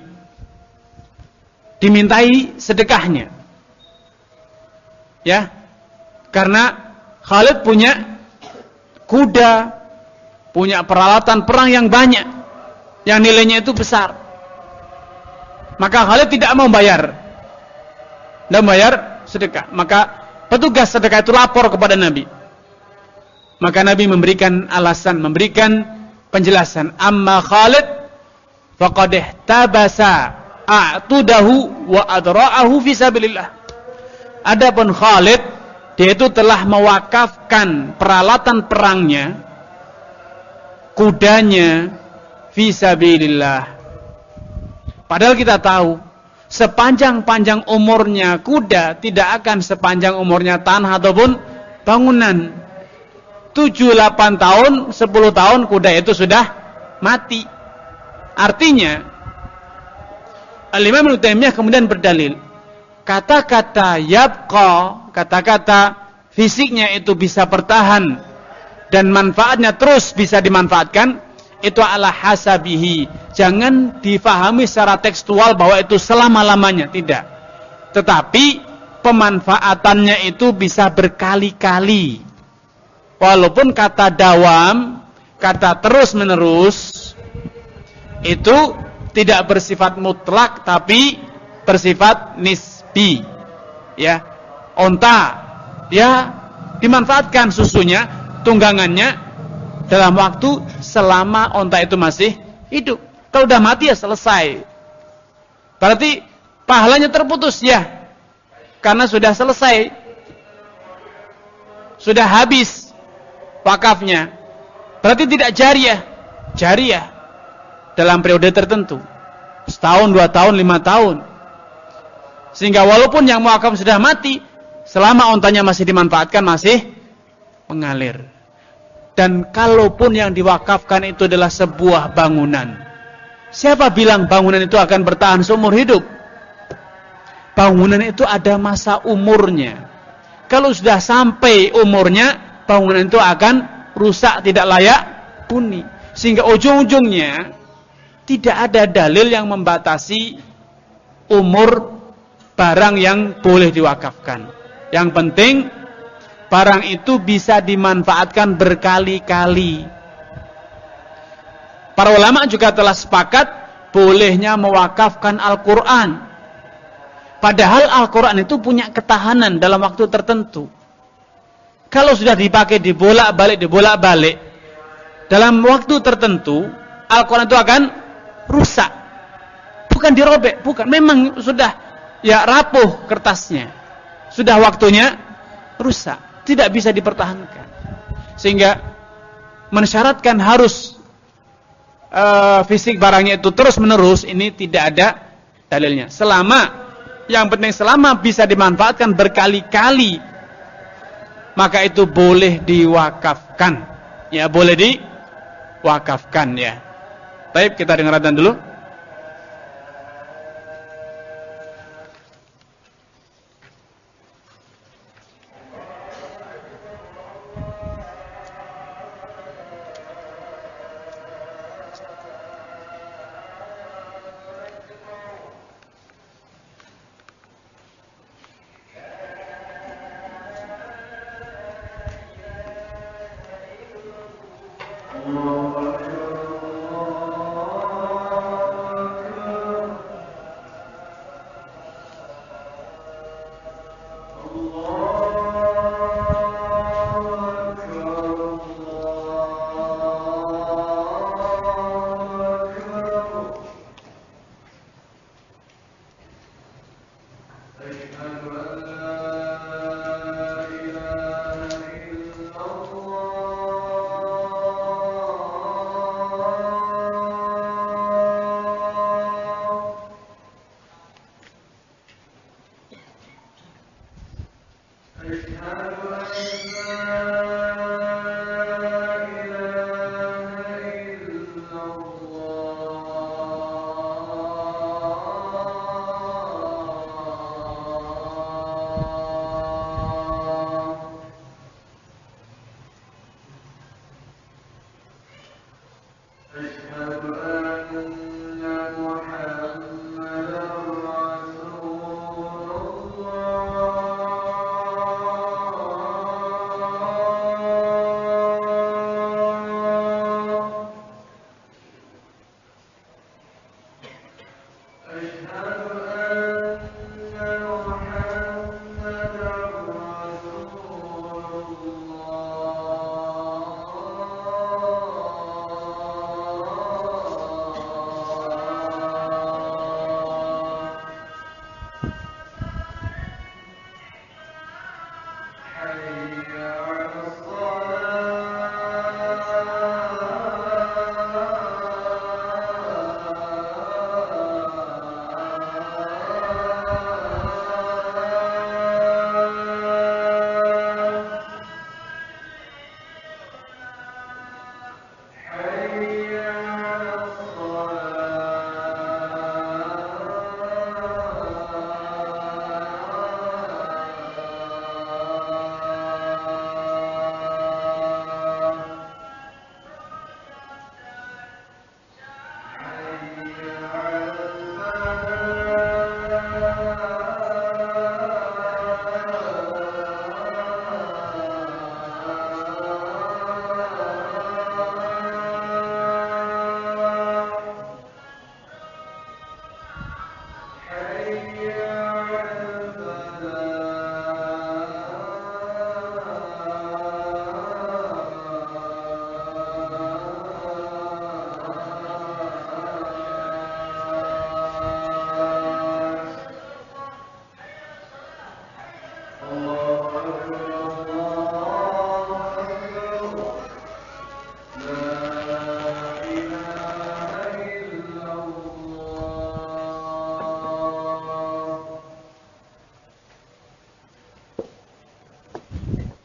Dimintai sedekahnya. Ya. Karena Khalid punya kuda, punya peralatan perang yang banyak, yang nilainya itu besar. Maka Khalid tidak mau bayar. Tidak bayar sedekah. Maka petugas sedekah itu lapor kepada Nabi. Maka Nabi memberikan alasan, memberikan penjelasan. Amma Khalid faqad ihtabasa a'tudahu wa adra'ahu fi sabilillah. Adapun Khalid, dia itu telah mewakafkan peralatan perangnya, kudanya fi sabilillah. Padahal kita tahu sepanjang-panjang umurnya kuda tidak akan sepanjang umurnya tanah ataupun bangunan. tujuh delapan tahun, sepuluh tahun kuda itu sudah mati. Artinya Al-Imam Ibnu Taimiyah kemudian berdalil, kata-kata yabqa, kata-kata fisiknya itu bisa bertahan dan manfaatnya terus bisa dimanfaatkan, itu ala hasabihi. Jangan difahami secara tekstual bahwa itu selama-lamanya, tidak. Tetapi pemanfaatannya itu bisa berkali-kali. Walaupun kata dawam, kata terus-menerus, itu tidak bersifat mutlak tapi bersifat nisbi. Ya, onta, ya dimanfaatkan susunya, tunggangannya dalam waktu selama onta itu masih hidup. Kalau udah mati ya selesai. Berarti pahalanya terputus ya, karena sudah selesai, sudah habis wakafnya. Berarti tidak jariyah, jariyah dalam periode tertentu, setahun, dua tahun, lima tahun. Sehingga walaupun yang muwakaf sudah mati, selama ontanya masih dimanfaatkan, masih mengalir. Dan kalaupun yang diwakafkan itu adalah sebuah bangunan, siapa bilang bangunan itu akan bertahan seumur hidup? Bangunan itu ada masa umurnya. Kalau sudah sampai umurnya, bangunan itu akan rusak, tidak layak huni. Sehingga ujung-ujungnya tidak ada dalil yang membatasi umur barang yang boleh diwakafkan. Yang penting barang itu bisa dimanfaatkan berkali-kali. Para ulama juga telah sepakat bolehnya mewakafkan Al-Quran. Padahal Al-Quran itu punya ketahanan dalam waktu tertentu. Kalau sudah dipakai dibolak-balik, dibolak-balik, dalam waktu tertentu Al-Quran itu akan rusak. Bukan dirobek, bukan. Memang sudah ya rapuh kertasnya. Sudah waktunya rusak, tidak bisa dipertahankan. Sehingga mensyaratkan harus uh, fisik barangnya itu terus-menerus, ini tidak ada dalilnya. Selama, yang penting selama bisa dimanfaatkan berkali-kali, maka itu boleh diwakafkan. Ya, boleh diwakafkan ya. Baik, kita dengarkan dulu.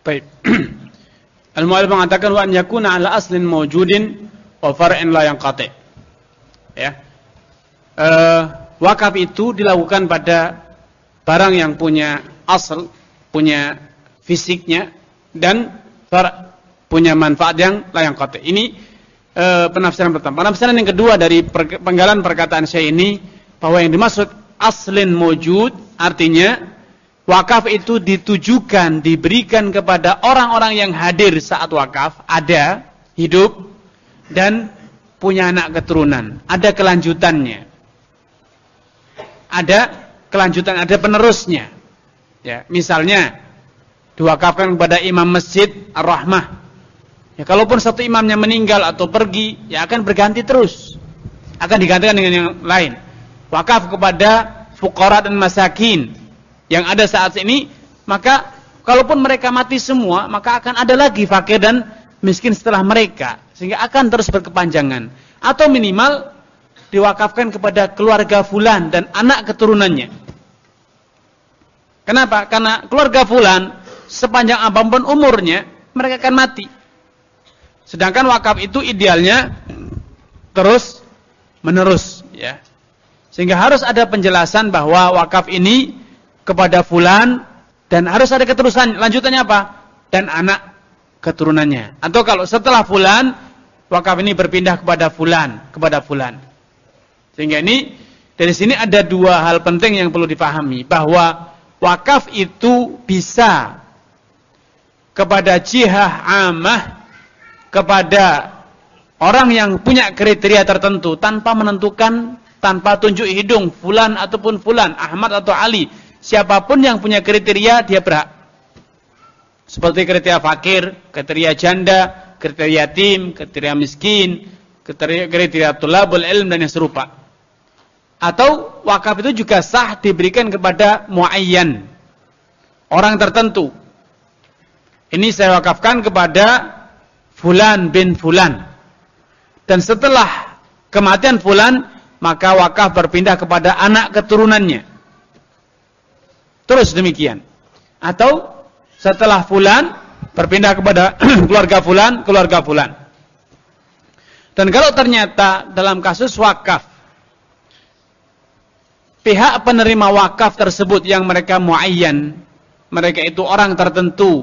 Baik. Al-mu'allif mengatakan wa an yakuna 'ala aslin mawjudin wa far'in la yanqati. Ya. Uh, wakaf itu dilakukan pada barang yang punya asal, punya fisiknya dan far' punya manfaat yang la yanqati. Ini uh, penafsiran pertama. Penafsiran yang kedua dari per- penggalan perkataan saya ini bahwa yang dimaksud aslin mawjud artinya wakaf itu ditujukan, diberikan kepada orang-orang yang hadir saat wakaf, ada, hidup, dan punya anak keturunan. Ada kelanjutannya. Ada kelanjutan, ada penerusnya. Ya, misalnya, diwakafkan kepada imam masjid Ar-Rahmah. Ya, kalaupun satu imamnya meninggal atau pergi, ya akan berganti terus. Akan digantikan dengan yang lain. Wakaf kepada fuqara dan masakin yang ada saat ini, maka kalaupun mereka mati semua, maka akan ada lagi fakir dan miskin setelah mereka, sehingga akan terus berkepanjangan. Atau minimal diwakafkan kepada keluarga fulan dan anak keturunannya. Kenapa? Karena keluarga fulan sepanjang apapun umurnya, mereka akan mati. Sedangkan wakaf itu idealnya terus menerus, ya. Sehingga harus ada penjelasan bahwa wakaf ini kepada fulan dan harus ada keterusan, lanjutannya apa? Dan anak keturunannya. Atau kalau setelah fulan, wakaf ini berpindah kepada fulan, kepada fulan. Sehingga ini dari sini ada dua hal penting yang perlu dipahami, bahwa wakaf itu bisa kepada jihah amah, kepada orang yang punya kriteria tertentu tanpa menentukan, tanpa tunjuk hidung fulan ataupun fulan, Ahmad atau Ali. Siapapun yang punya kriteria dia berhak. Seperti kriteria fakir, kriteria janda, kriteria yatim, kriteria miskin, kriteria, kriteria tulabul ilm dan yang serupa. Atau wakaf itu juga sah diberikan kepada muayyan, orang tertentu. Ini saya wakafkan kepada fulan bin fulan. Dan setelah kematian fulan, maka wakaf berpindah kepada anak keturunannya. Terus demikian. Atau setelah fulan berpindah kepada keluarga fulan, keluarga fulan. Dan kalau ternyata dalam kasus wakaf, pihak penerima wakaf tersebut yang mereka muayyan, mereka itu orang tertentu,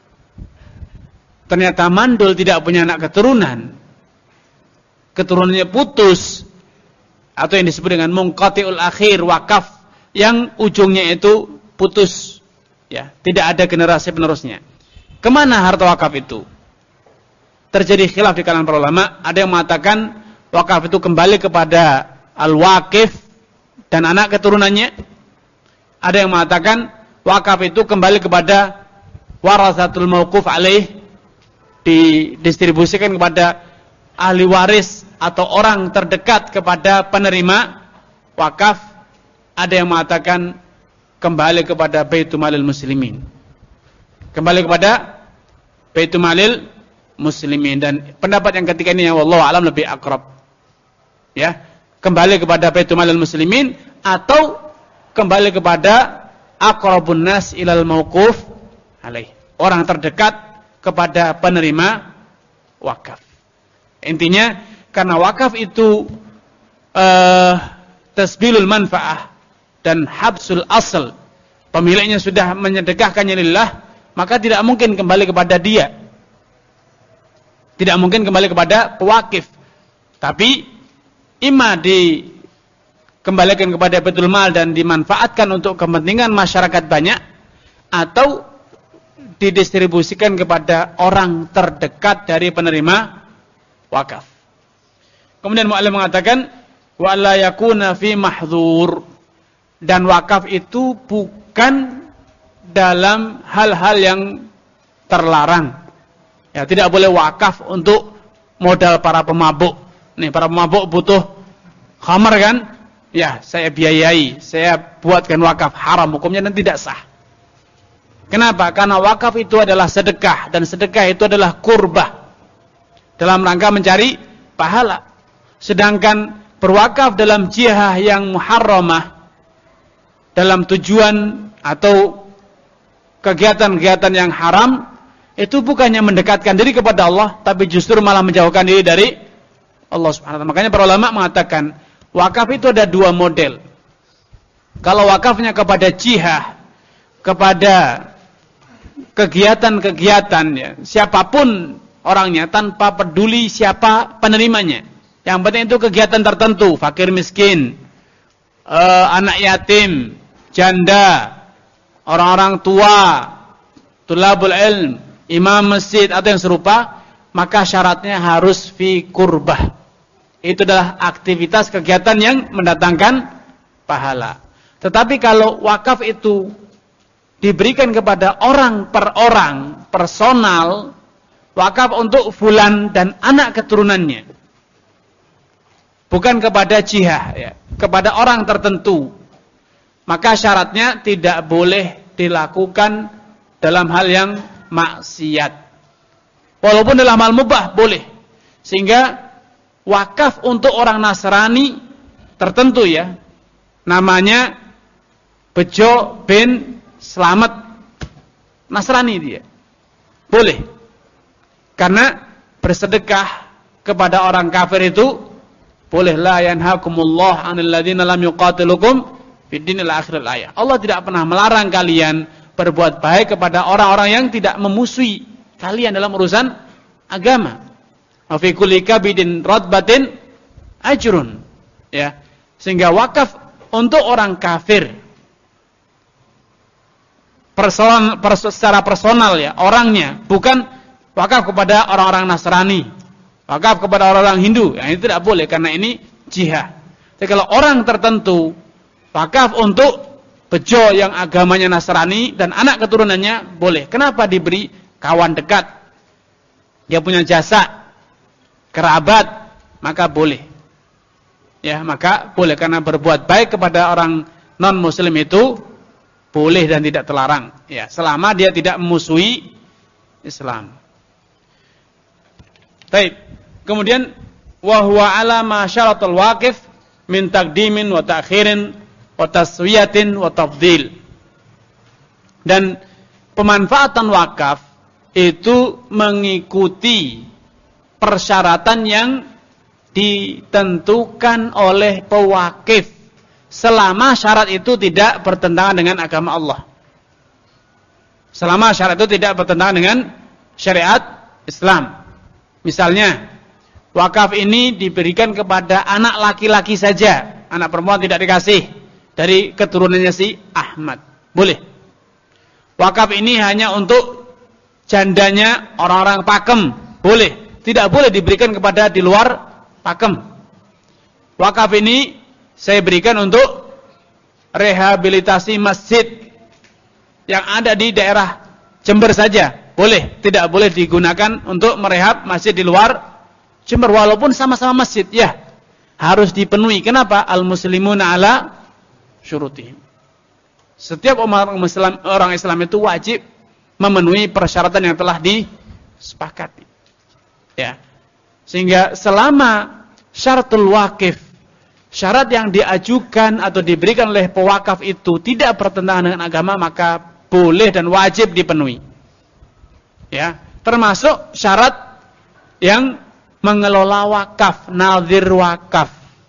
ternyata mandul, tidak punya anak keturunan, keturunannya putus, atau yang disebut dengan munqati'ul akhir, wakaf yang ujungnya itu putus, ya, tidak ada generasi penerusnya. Kemana harta wakaf itu? Terjadi khilaf di kalangan para ulama. Ada yang mengatakan wakaf itu kembali kepada al-waqif dan anak keturunannya. Ada yang mengatakan wakaf itu kembali kepada warasatul mauquf alaih, didistribusikan kepada ahli waris atau orang terdekat kepada penerima wakaf. Ada yang mengatakan kembali kepada Baitul Malil Muslimin. Kembali kepada Baitul Malil Muslimin. Dan pendapat yang ketiga ini yang wallahu alam lebih akrab. Ya, kembali kepada Baitul Malil Muslimin atau kembali kepada aqrabun nas ilal mauquf alaih, orang terdekat kepada penerima wakaf. Intinya karena wakaf itu uh, tasbilul manfaah dan habsul asal, pemiliknya sudah menyedekahkannya lillah, maka tidak mungkin kembali kepada dia, tidak mungkin kembali kepada pewakif, tapi imma dikembalikan kepada Baitul Mal dan dimanfaatkan untuk kepentingan masyarakat banyak, atau didistribusikan kepada orang terdekat dari penerima wakaf. Kemudian mu'allif mengatakan wa la yakuna fi mahdzur, dan wakaf itu bukan dalam hal-hal yang terlarang. Ya, tidak boleh wakaf untuk modal para pemabuk. Nih, para pemabuk butuh khamar kan? Ya, saya biayai, saya buatkan wakaf, haram hukumnya dan tidak sah. Kenapa? Karena wakaf itu adalah sedekah, dan sedekah itu adalah kurbah dalam rangka mencari pahala. Sedangkan berwakaf dalam jihah yang muharramah, dalam tujuan atau kegiatan-kegiatan yang haram, itu bukannya mendekatkan diri kepada Allah, tapi justru malah menjauhkan diri dari Allah Subhanahu wa taala. Makanya para ulama mengatakan, wakaf itu ada dua model. Kalau wakafnya kepada jihad, kepada kegiatan-kegiatan ya, siapapun orangnya tanpa peduli siapa penerimanya. Yang penting itu kegiatan tertentu, fakir miskin, eh, anak yatim, janda, orang-orang tua, tulabul ilm, imam masjid atau yang serupa, maka syaratnya harus fi kurbah. Itu adalah aktivitas kegiatan yang mendatangkan pahala. Tetapi kalau wakaf itu diberikan kepada orang per orang, personal, wakaf untuk fulan dan anak keturunannya, bukan kepada jihad ya, kepada orang tertentu, maka syaratnya tidak boleh dilakukan dalam hal yang maksiat. Walaupun dalam hal mubah boleh. Sehingga wakaf untuk orang Nasrani tertentu ya, namanya Bejo bin Slamet, Nasrani dia, boleh. Karena bersedekah kepada orang kafir itu boleh. La yanhakumullah 'anil ladzina lam yuqatilukum fid dinil akhiril ayah. Allah tidak pernah melarang kalian berbuat baik kepada orang-orang yang tidak memusuhi kalian dalam urusan agama. Wa fi kulli kabidin radbatin ajrun. Ya. Sehingga wakaf untuk orang kafir personal, pers, secara personal ya, orangnya, bukan wakaf kepada orang-orang Nasrani, wakaf kepada orang-orang Hindu, ya, ini tidak boleh karena ini jihad. Jadi kalau orang tertentu wakaf untuk bejo yang agamanya Nasrani dan anak keturunannya boleh. Kenapa? Diberi kawan dekat, dia punya jasa, kerabat, maka boleh. Ya, maka boleh karena berbuat baik kepada orang non muslim itu boleh dan tidak terlarang. Ya, selama dia tidak memusuhi Islam. Baik. Kemudian wa huwa ala ma syaratul waqif min taqdimin wa ta'khirin wa taswiyatin wa tafdhil. Dan pemanfaatan wakaf itu mengikuti persyaratan yang ditentukan oleh pewakif selama syarat itu tidak bertentangan dengan agama Allah. Selama syarat itu tidak bertentangan dengan syariat Islam. Misalnya, wakaf ini diberikan kepada anak laki-laki saja, anak perempuan tidak dikasih dari keturunannya si Ahmad. Boleh. Wakaf ini hanya untuk jandanya orang-orang pakem. Boleh. Tidak boleh diberikan kepada di luar pakem. Wakaf ini saya berikan untuk rehabilitasi masjid yang ada di daerah Jember saja. Boleh. Tidak boleh digunakan untuk merehab masjid di luar Jember. Walaupun sama-sama masjid. Ya. Harus dipenuhi. Kenapa? Al-muslimuna ala syurutihim. Setiap orang Islam, orang Islam itu wajib memenuhi persyaratan yang telah disepakati. Ya. Sehingga selama syaratul waqif, syarat yang diajukan atau diberikan oleh pewakaf itu tidak bertentangan dengan agama, maka boleh dan wajib dipenuhi. Ya, termasuk syarat yang mengelola wakaf, nazir wakaf.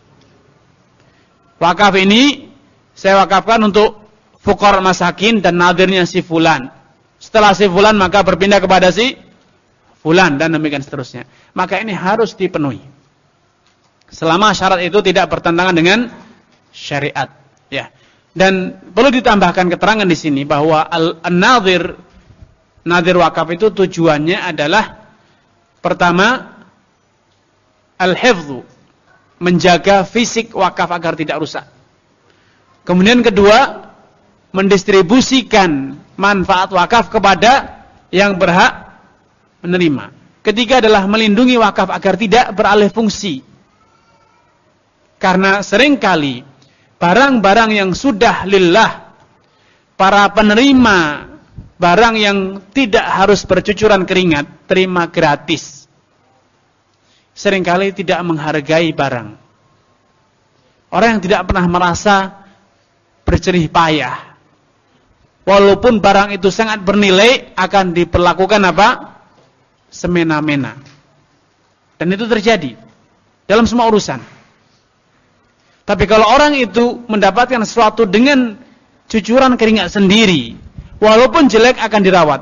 Wakaf ini saya wakafkan untuk fuqara masakin dan nazirnya si fulan. Setelah si fulan maka berpindah kepada si fulan dan demikian seterusnya. Maka ini harus dipenuhi. Selama syarat itu tidak bertentangan dengan syariat, ya. Dan perlu ditambahkan keterangan di sini bahwa al-nazir, nazir wakaf itu tujuannya adalah pertama al-hifdzu, menjaga fisik wakaf agar tidak rusak. Kemudian kedua, mendistribusikan manfaat wakaf kepada yang berhak menerima. Ketiga adalah melindungi wakaf agar tidak beralih fungsi. Karena seringkali barang-barang yang sudah lillah, para penerima barang yang tidak harus bercucuran keringat, terima gratis, seringkali tidak menghargai barang. Orang yang tidak pernah merasa berjerih payah walaupun barang itu sangat bernilai, akan diperlakukan apa? Semena-mena. Dan itu terjadi dalam semua urusan. Tapi kalau orang itu mendapatkan sesuatu dengan cucuran keringat sendiri, walaupun jelek akan dirawat,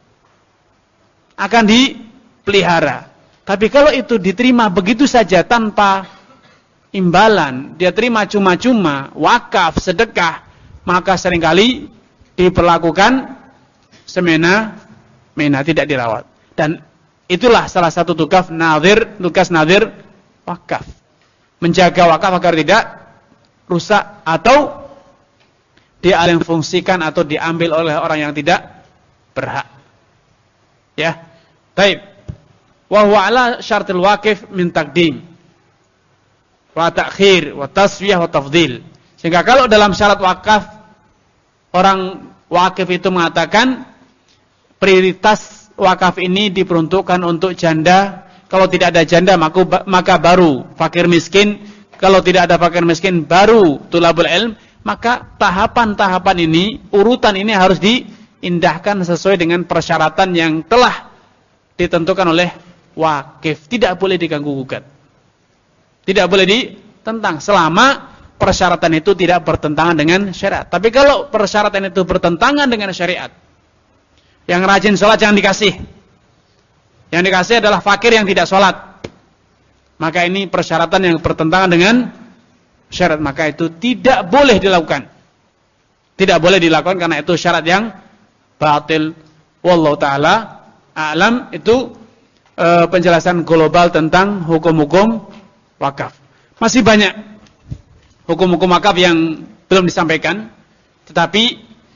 akan dipelihara. Tapi kalau itu diterima begitu saja tanpa imbalan, dia terima cuma-cuma, wakaf, sedekah, maka seringkali diperlakukan semena-mena, tidak dirawat. Dan itulah salah satu tugas nazir, tugas nazir wakaf. Menjaga wakaf agar tidak rusak atau dialih fungsikan atau diambil oleh orang yang tidak berhak. Ya. Baik. Wa huwa ala syartil waqif min taqdim wa ta'khir wa taswiyah wa tafdhil. Sehingga kalau dalam syarat wakaf, orang wakif itu mengatakan prioritas wakaf ini diperuntukkan untuk janda. Kalau tidak ada janda maka, maka baru fakir miskin. Kalau tidak ada fakir miskin baru tulabul ilm. Maka tahapan-tahapan ini, urutan ini harus diindahkan sesuai dengan persyaratan yang telah ditentukan oleh wakif. Tidak boleh diganggu-gugat. Tidak boleh ditentang selama persyaratan itu tidak bertentangan dengan syariat. Tapi kalau persyaratan itu bertentangan dengan syariat, yang rajin sholat jangan dikasih. Yang dikasih adalah fakir yang tidak sholat. Maka ini persyaratan yang bertentangan dengan syariat. Maka itu tidak boleh dilakukan. Tidak boleh dilakukan karena itu syarat yang batil. Wallahu ta'ala a'lam. Itu e, penjelasan global tentang hukum-hukum wakaf. Masih banyak hukum-hukum wakaf yang belum disampaikan. Tetapi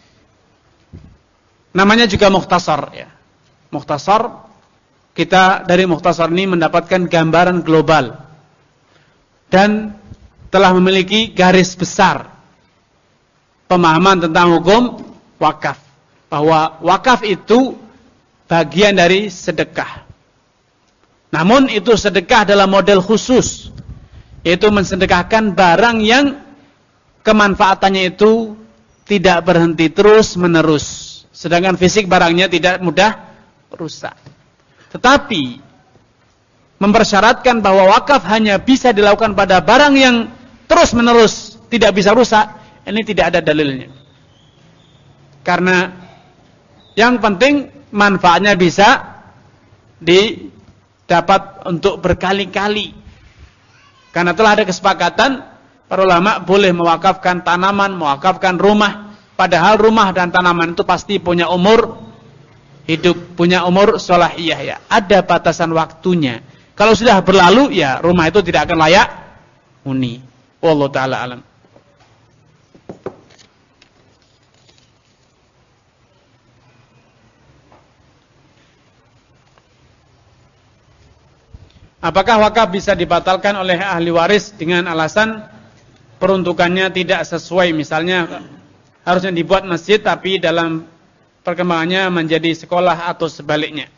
namanya juga mukhtasar. Ya. Mukhtasar. Kita dari mukhtasar ini mendapatkan gambaran global dan telah memiliki garis besar pemahaman tentang hukum wakaf. Bahwa wakaf itu bagian dari sedekah. Namun itu sedekah dalam model khusus, yaitu mensedekahkan barang yang kemanfaatannya itu tidak berhenti terus menerus. Sedangkan fisik barangnya tidak mudah rusak. Tetapi mempersyaratkan bahwa wakaf hanya bisa dilakukan pada barang yang terus menerus tidak bisa rusak, ini tidak ada dalilnya. Karena yang penting manfaatnya bisa didapat untuk berkali-kali. Karena telah ada kesepakatan para ulama boleh mewakafkan tanaman, mewakafkan rumah, padahal rumah dan tanaman itu pasti punya umur hidup, punya umur sholahiyah ya. Ada batasan waktunya. Kalau sudah berlalu ya rumah itu tidak akan layak huni. Wallahu ta'ala alam. Apakah wakaf bisa dibatalkan oleh ahli waris dengan alasan peruntukannya tidak sesuai? Misalnya harusnya dibuat masjid tapi dalam perkembangannya menjadi sekolah atau sebaliknya.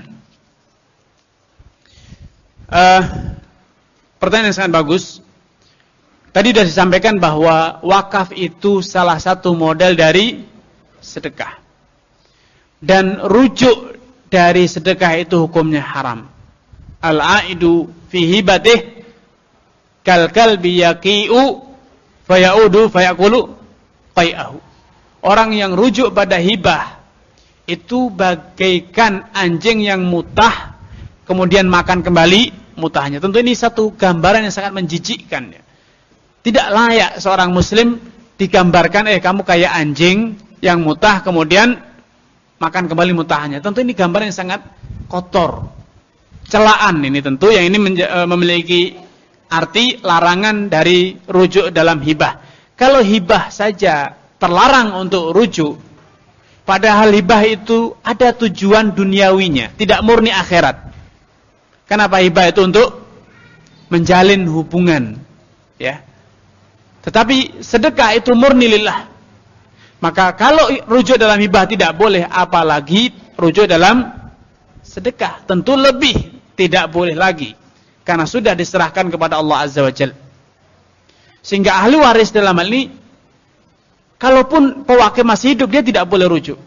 uh, pertanyaan yang sangat bagus. Tadi sudah disampaikan bahwa wakaf itu salah satu model dari sedekah. Dan rujuk dari sedekah itu hukumnya haram. Al-aidu fi hibatih kal kalbi yaqi'u fayaudu fayaqulu qai'ahu. Orang yang rujuk pada hibah itu bagaikan anjing yang mutah kemudian makan kembali mutahnya. Tentu ini satu gambaran yang sangat menjijikkan ya. Tidak layak seorang muslim digambarkan eh kamu kayak anjing yang mutah kemudian makan kembali mutahnya. Tentu ini gambaran yang sangat kotor. Celaan ini tentu yang ini memiliki arti larangan dari rujuk dalam hibah. Kalau hibah saja terlarang untuk rujuk, padahal hibah itu ada tujuan duniawinya, tidak murni akhirat. Kenapa hibah itu untuk menjalin hubungan, ya. Tetapi sedekah itu murni lillah. Maka kalau rujuk dalam hibah tidak boleh, apalagi rujuk dalam sedekah, tentu lebih tidak boleh lagi, karena sudah diserahkan kepada Allah Azza wa Jalla. Sehingga ahli waris dalam hal ini kalaupun pewakif masih hidup, dia tidak boleh rujuk.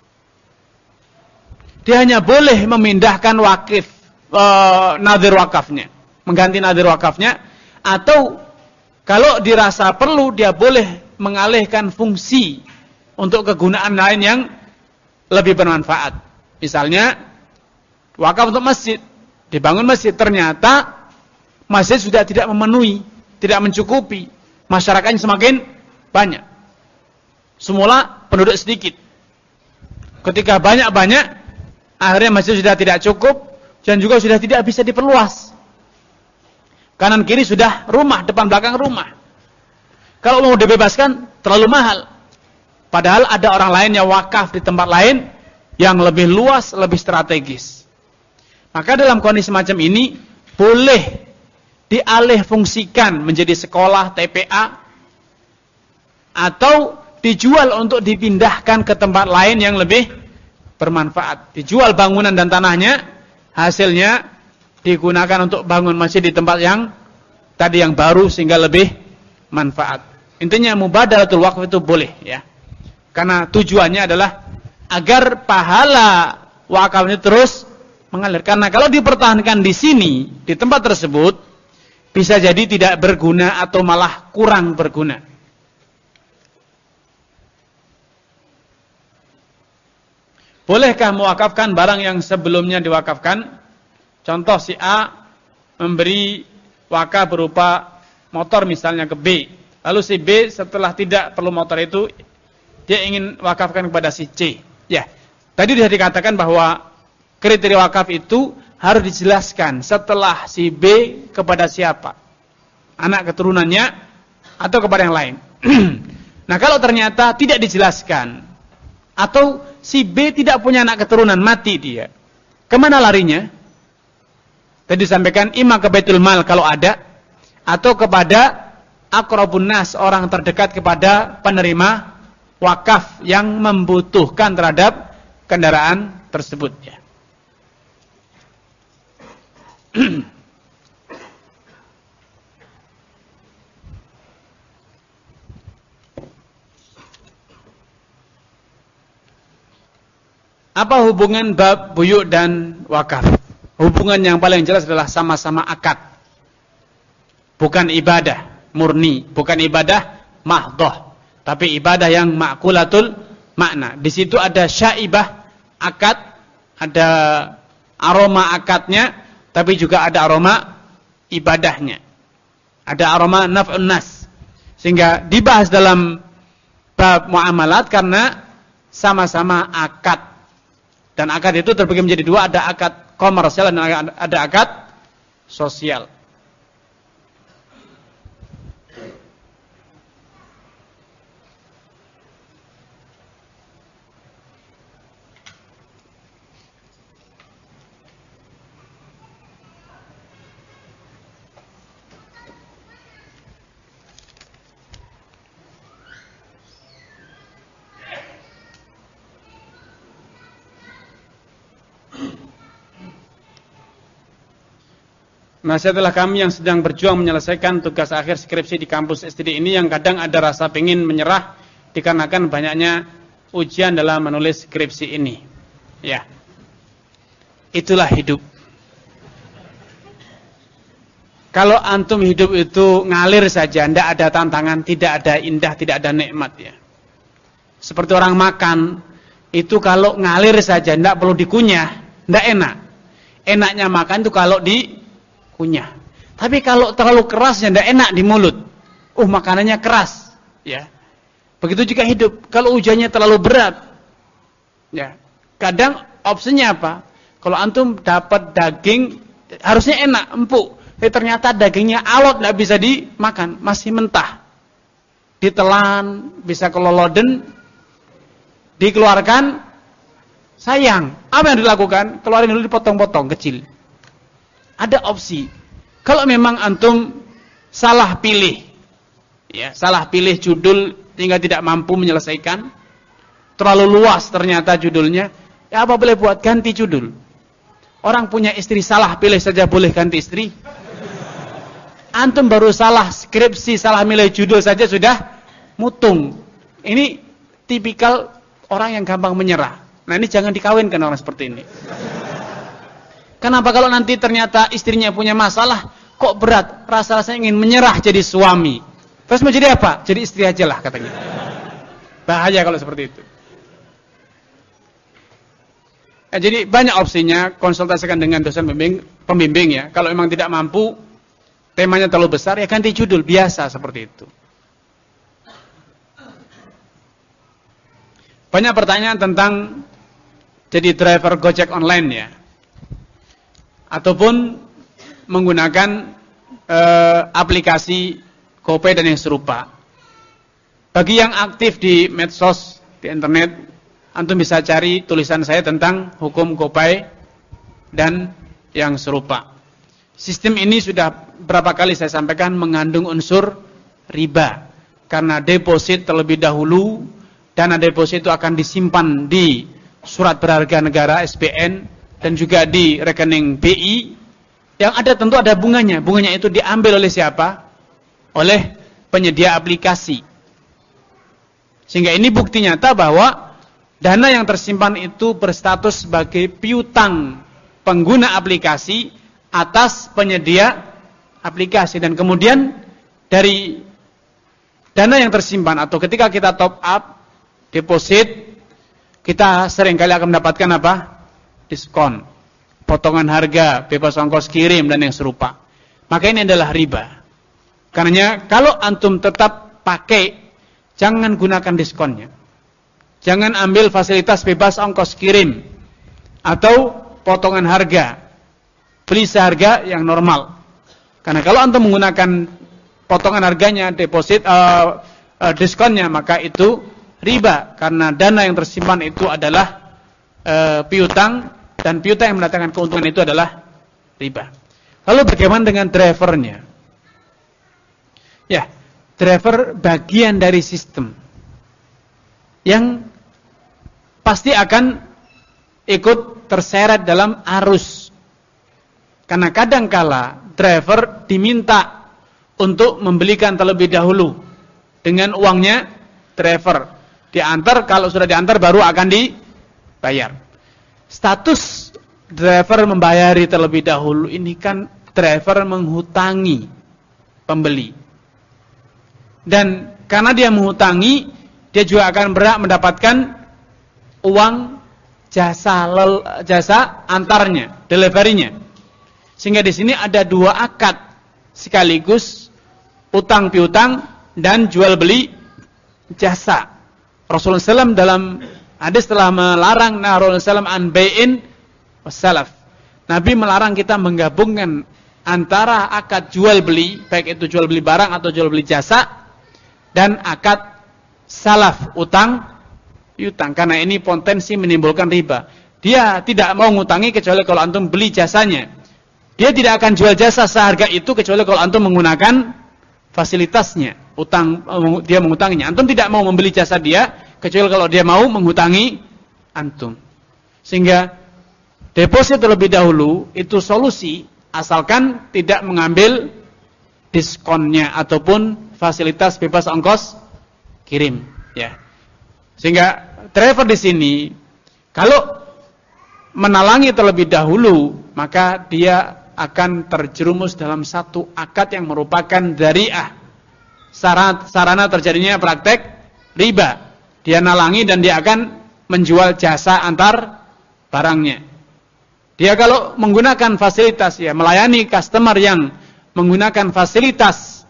Dia hanya boleh memindahkan wakif, e, nadhir wakafnya, mengganti nadhir wakafnya, atau kalau dirasa perlu, dia boleh mengalihkan fungsi untuk kegunaan lain yang lebih bermanfaat. Misalnya, wakaf untuk masjid, dibangun masjid, ternyata masjid sudah tidak memenuhi, tidak mencukupi, masyarakatnya semakin banyak. Semula penduduk sedikit. Ketika banyak-banyak, akhirnya masjid sudah tidak cukup dan juga sudah tidak bisa diperluas. Kanan kiri sudah rumah, depan belakang rumah. Kalau mau dibebaskan terlalu mahal. Padahal ada orang lain yang wakaf di tempat lain yang lebih luas, lebih strategis. Maka dalam kondisi semacam ini boleh dialih fungsikan menjadi sekolah, T P A, atau dijual untuk dipindahkan ke tempat lain yang lebih bermanfaat. Dijual bangunan dan tanahnya, hasilnya digunakan untuk bangun masjid di tempat yang tadi yang baru sehingga lebih manfaat. Intinya mubadalatul wakf itu boleh ya. Karena tujuannya adalah agar pahala wakaf ini terus mengalir. Karena kalau dipertahankan di sini, di tempat tersebut, bisa jadi tidak berguna atau malah kurang berguna. Bolehkah mewakafkan barang yang sebelumnya diwakafkan? Contoh, si A memberi wakaf berupa motor misalnya ke B. Lalu si B setelah tidak perlu motor itu, dia ingin wakafkan kepada si C. Ya, tadi sudah dikatakan bahwa kriteria wakaf itu harus dijelaskan setelah si B kepada siapa? Anak keturunannya atau kepada yang lain. Nah, kalau ternyata tidak dijelaskan, atau si B tidak punya anak keturunan, mati dia, kemana larinya? Tadi disampaikan imam ke Baitul Mal kalau ada, atau kepada aqrabun nas, orang terdekat kepada penerima wakaf yang membutuhkan terhadap kendaraan tersebut ya. Apa hubungan bab buyuk dan wakaf? Hubungan yang paling jelas adalah sama-sama akad. Bukan ibadah murni, bukan ibadah mahdhah, tapi ibadah yang ma'kulatul makna. Di situ ada syaibah akad, ada aroma akadnya, tapi juga ada aroma ibadahnya. Ada aroma naf'un nas. Sehingga dibahas dalam bab muamalat karena sama-sama akad. Dan akad itu terbagi menjadi dua, ada akad komersial dan ada akad sosial. Nasihatlah kami yang sedang berjuang menyelesaikan tugas akhir skripsi di kampus S T D ini yang kadang ada rasa pengen menyerah dikarenakan banyaknya ujian dalam menulis skripsi ini. Ya, itulah hidup. Kalau antum hidup itu ngalir saja, tidak ada tantangan, tidak ada indah, tidak ada nikmat ya. Seperti orang makan, itu kalau ngalir saja, tidak perlu dikunyah, tidak enak. Enaknya makan itu kalau di kunyah. Tapi kalau terlalu kerasnya tidak enak di mulut. Uh, makanannya keras, ya. Begitu juga hidup. Kalau ujiannya terlalu berat, ya. Kadang opsinya apa? Kalau antum dapat daging harusnya enak, empuk. Tapi ternyata dagingnya alot, tidak bisa dimakan, masih mentah. Ditelan, bisa keloloden, dikeluarkan, sayang. Apa yang dilakukan? Keluarin dulu, dipotong-potong kecil. Ada opsi. Kalau memang antum salah pilih, ya, salah pilih judul hingga tidak mampu menyelesaikan, terlalu luas ternyata judulnya, ya apa boleh buat, ganti judul. Orang punya istri salah pilih saja boleh ganti istri. Antum baru salah skripsi, salah milih judul saja sudah mutung. Ini tipikal orang yang gampang menyerah. Nah, ini jangan dikawinkan orang seperti ini. Kenapa kalau nanti ternyata istrinya punya masalah, kok berat, rasa-rasanya ingin menyerah jadi suami. Terus mau jadi apa? Jadi istri aja lah katanya. Bahaya kalau seperti itu. Ya, jadi banyak opsinya, konsultasikan dengan dosen pembimbing, pembimbing ya. Kalau memang tidak mampu, temanya terlalu besar, ya ganti judul, biasa seperti itu. Banyak pertanyaan tentang jadi driver Gojek online ya. Ataupun menggunakan eh, aplikasi GoPay dan yang serupa. Bagi yang aktif di medsos, di internet, antum bisa cari tulisan saya tentang hukum GoPay dan yang serupa. Sistem ini sudah berapa kali saya sampaikan mengandung unsur riba. Karena deposit terlebih dahulu, dana deposit itu akan disimpan di surat berharga negara S B N dan juga di rekening B I. Yang ada tentu ada bunganya. Bunganya itu diambil oleh siapa? Oleh penyedia aplikasi. Sehingga ini bukti nyata bahwa dana yang tersimpan itu berstatus sebagai piutang pengguna aplikasi atas penyedia aplikasi. Dan kemudian dari dana yang tersimpan atau ketika kita top up, deposit, kita seringkali akan mendapatkan apa? Diskon, potongan harga, bebas ongkos kirim, dan yang serupa. Maka ini adalah riba. Karena kalau antum tetap pakai, jangan gunakan diskonnya. Jangan ambil fasilitas bebas ongkos kirim atau potongan harga. Beli seharga yang normal. Karena kalau antum menggunakan potongan harganya, deposit, uh, uh, diskonnya, maka itu riba. Karena dana yang tersimpan itu adalah uh, piutang, dan piutang yang mendatangkan keuntungan itu adalah riba. Lalu bagaimana dengan drivernya? Ya, driver bagian dari sistem yang pasti akan ikut terseret dalam arus. Karena kadangkala driver diminta untuk membelikan terlebih dahulu dengan uangnya driver. Diantar, kalau sudah diantar baru akan dibayar. Status driver membayari terlebih dahulu ini kan driver menghutangi pembeli. Dan karena dia menghutangi, dia juga akan berhak mendapatkan uang jasa lel, jasa antarnya, deliverynya. Sehingga di sini ada dua akad sekaligus, utang piutang dan jual beli jasa. Rasulullah shallallahu alaihi wasallam dalam hadis telah melarang Rasulullah shallallahu alaihi wasallam an bai'in wassalaf. Nabi melarang kita menggabungkan antara akad jual beli, baik itu jual beli barang atau jual beli jasa, dan akad salaf, utang piutang, karena ini potensi menimbulkan riba. Dia tidak mau ngutangi kecuali kalau antum beli jasanya. Dia tidak akan jual jasa seharga itu kecuali kalau antum menggunakan fasilitasnya. Utang, dia mengutanginya. Antum tidak mau membeli jasa dia kecuali kalau dia mau menghutangi antum. Sehingga deposit terlebih dahulu itu solusi asalkan tidak mengambil diskonnya ataupun fasilitas bebas ongkos kirim, ya. Sehingga driver di sini kalau menalangi terlebih dahulu, maka dia akan terjerumus dalam satu akad yang merupakan dzari'ah, sarana, sarana terjadinya praktek riba. Dia nalangi dan dia akan menjual jasa antar barangnya. Dia kalau menggunakan fasilitas, ya, melayani customer yang menggunakan fasilitas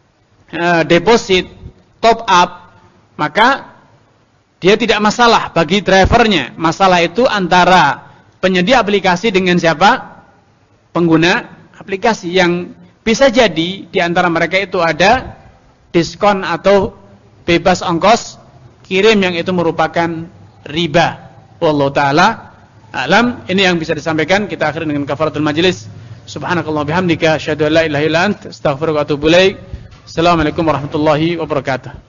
e, deposit, top up, maka dia tidak masalah bagi drivernya. Masalah itu antara penyedia aplikasi dengan siapa? Pengguna aplikasi, yang bisa jadi di antara mereka itu ada diskon atau bebas ongkos kirim yang itu merupakan riba. Wallahu taala alam. Ini yang bisa disampaikan. Kita akhiri dengan kafaratul majelis. Subhanakallah bihamdika asyhadu an la ilaha illa anta astaghfiruka wa atubu ilaik. Assalamualaikum warahmatullahi wabarakatuh.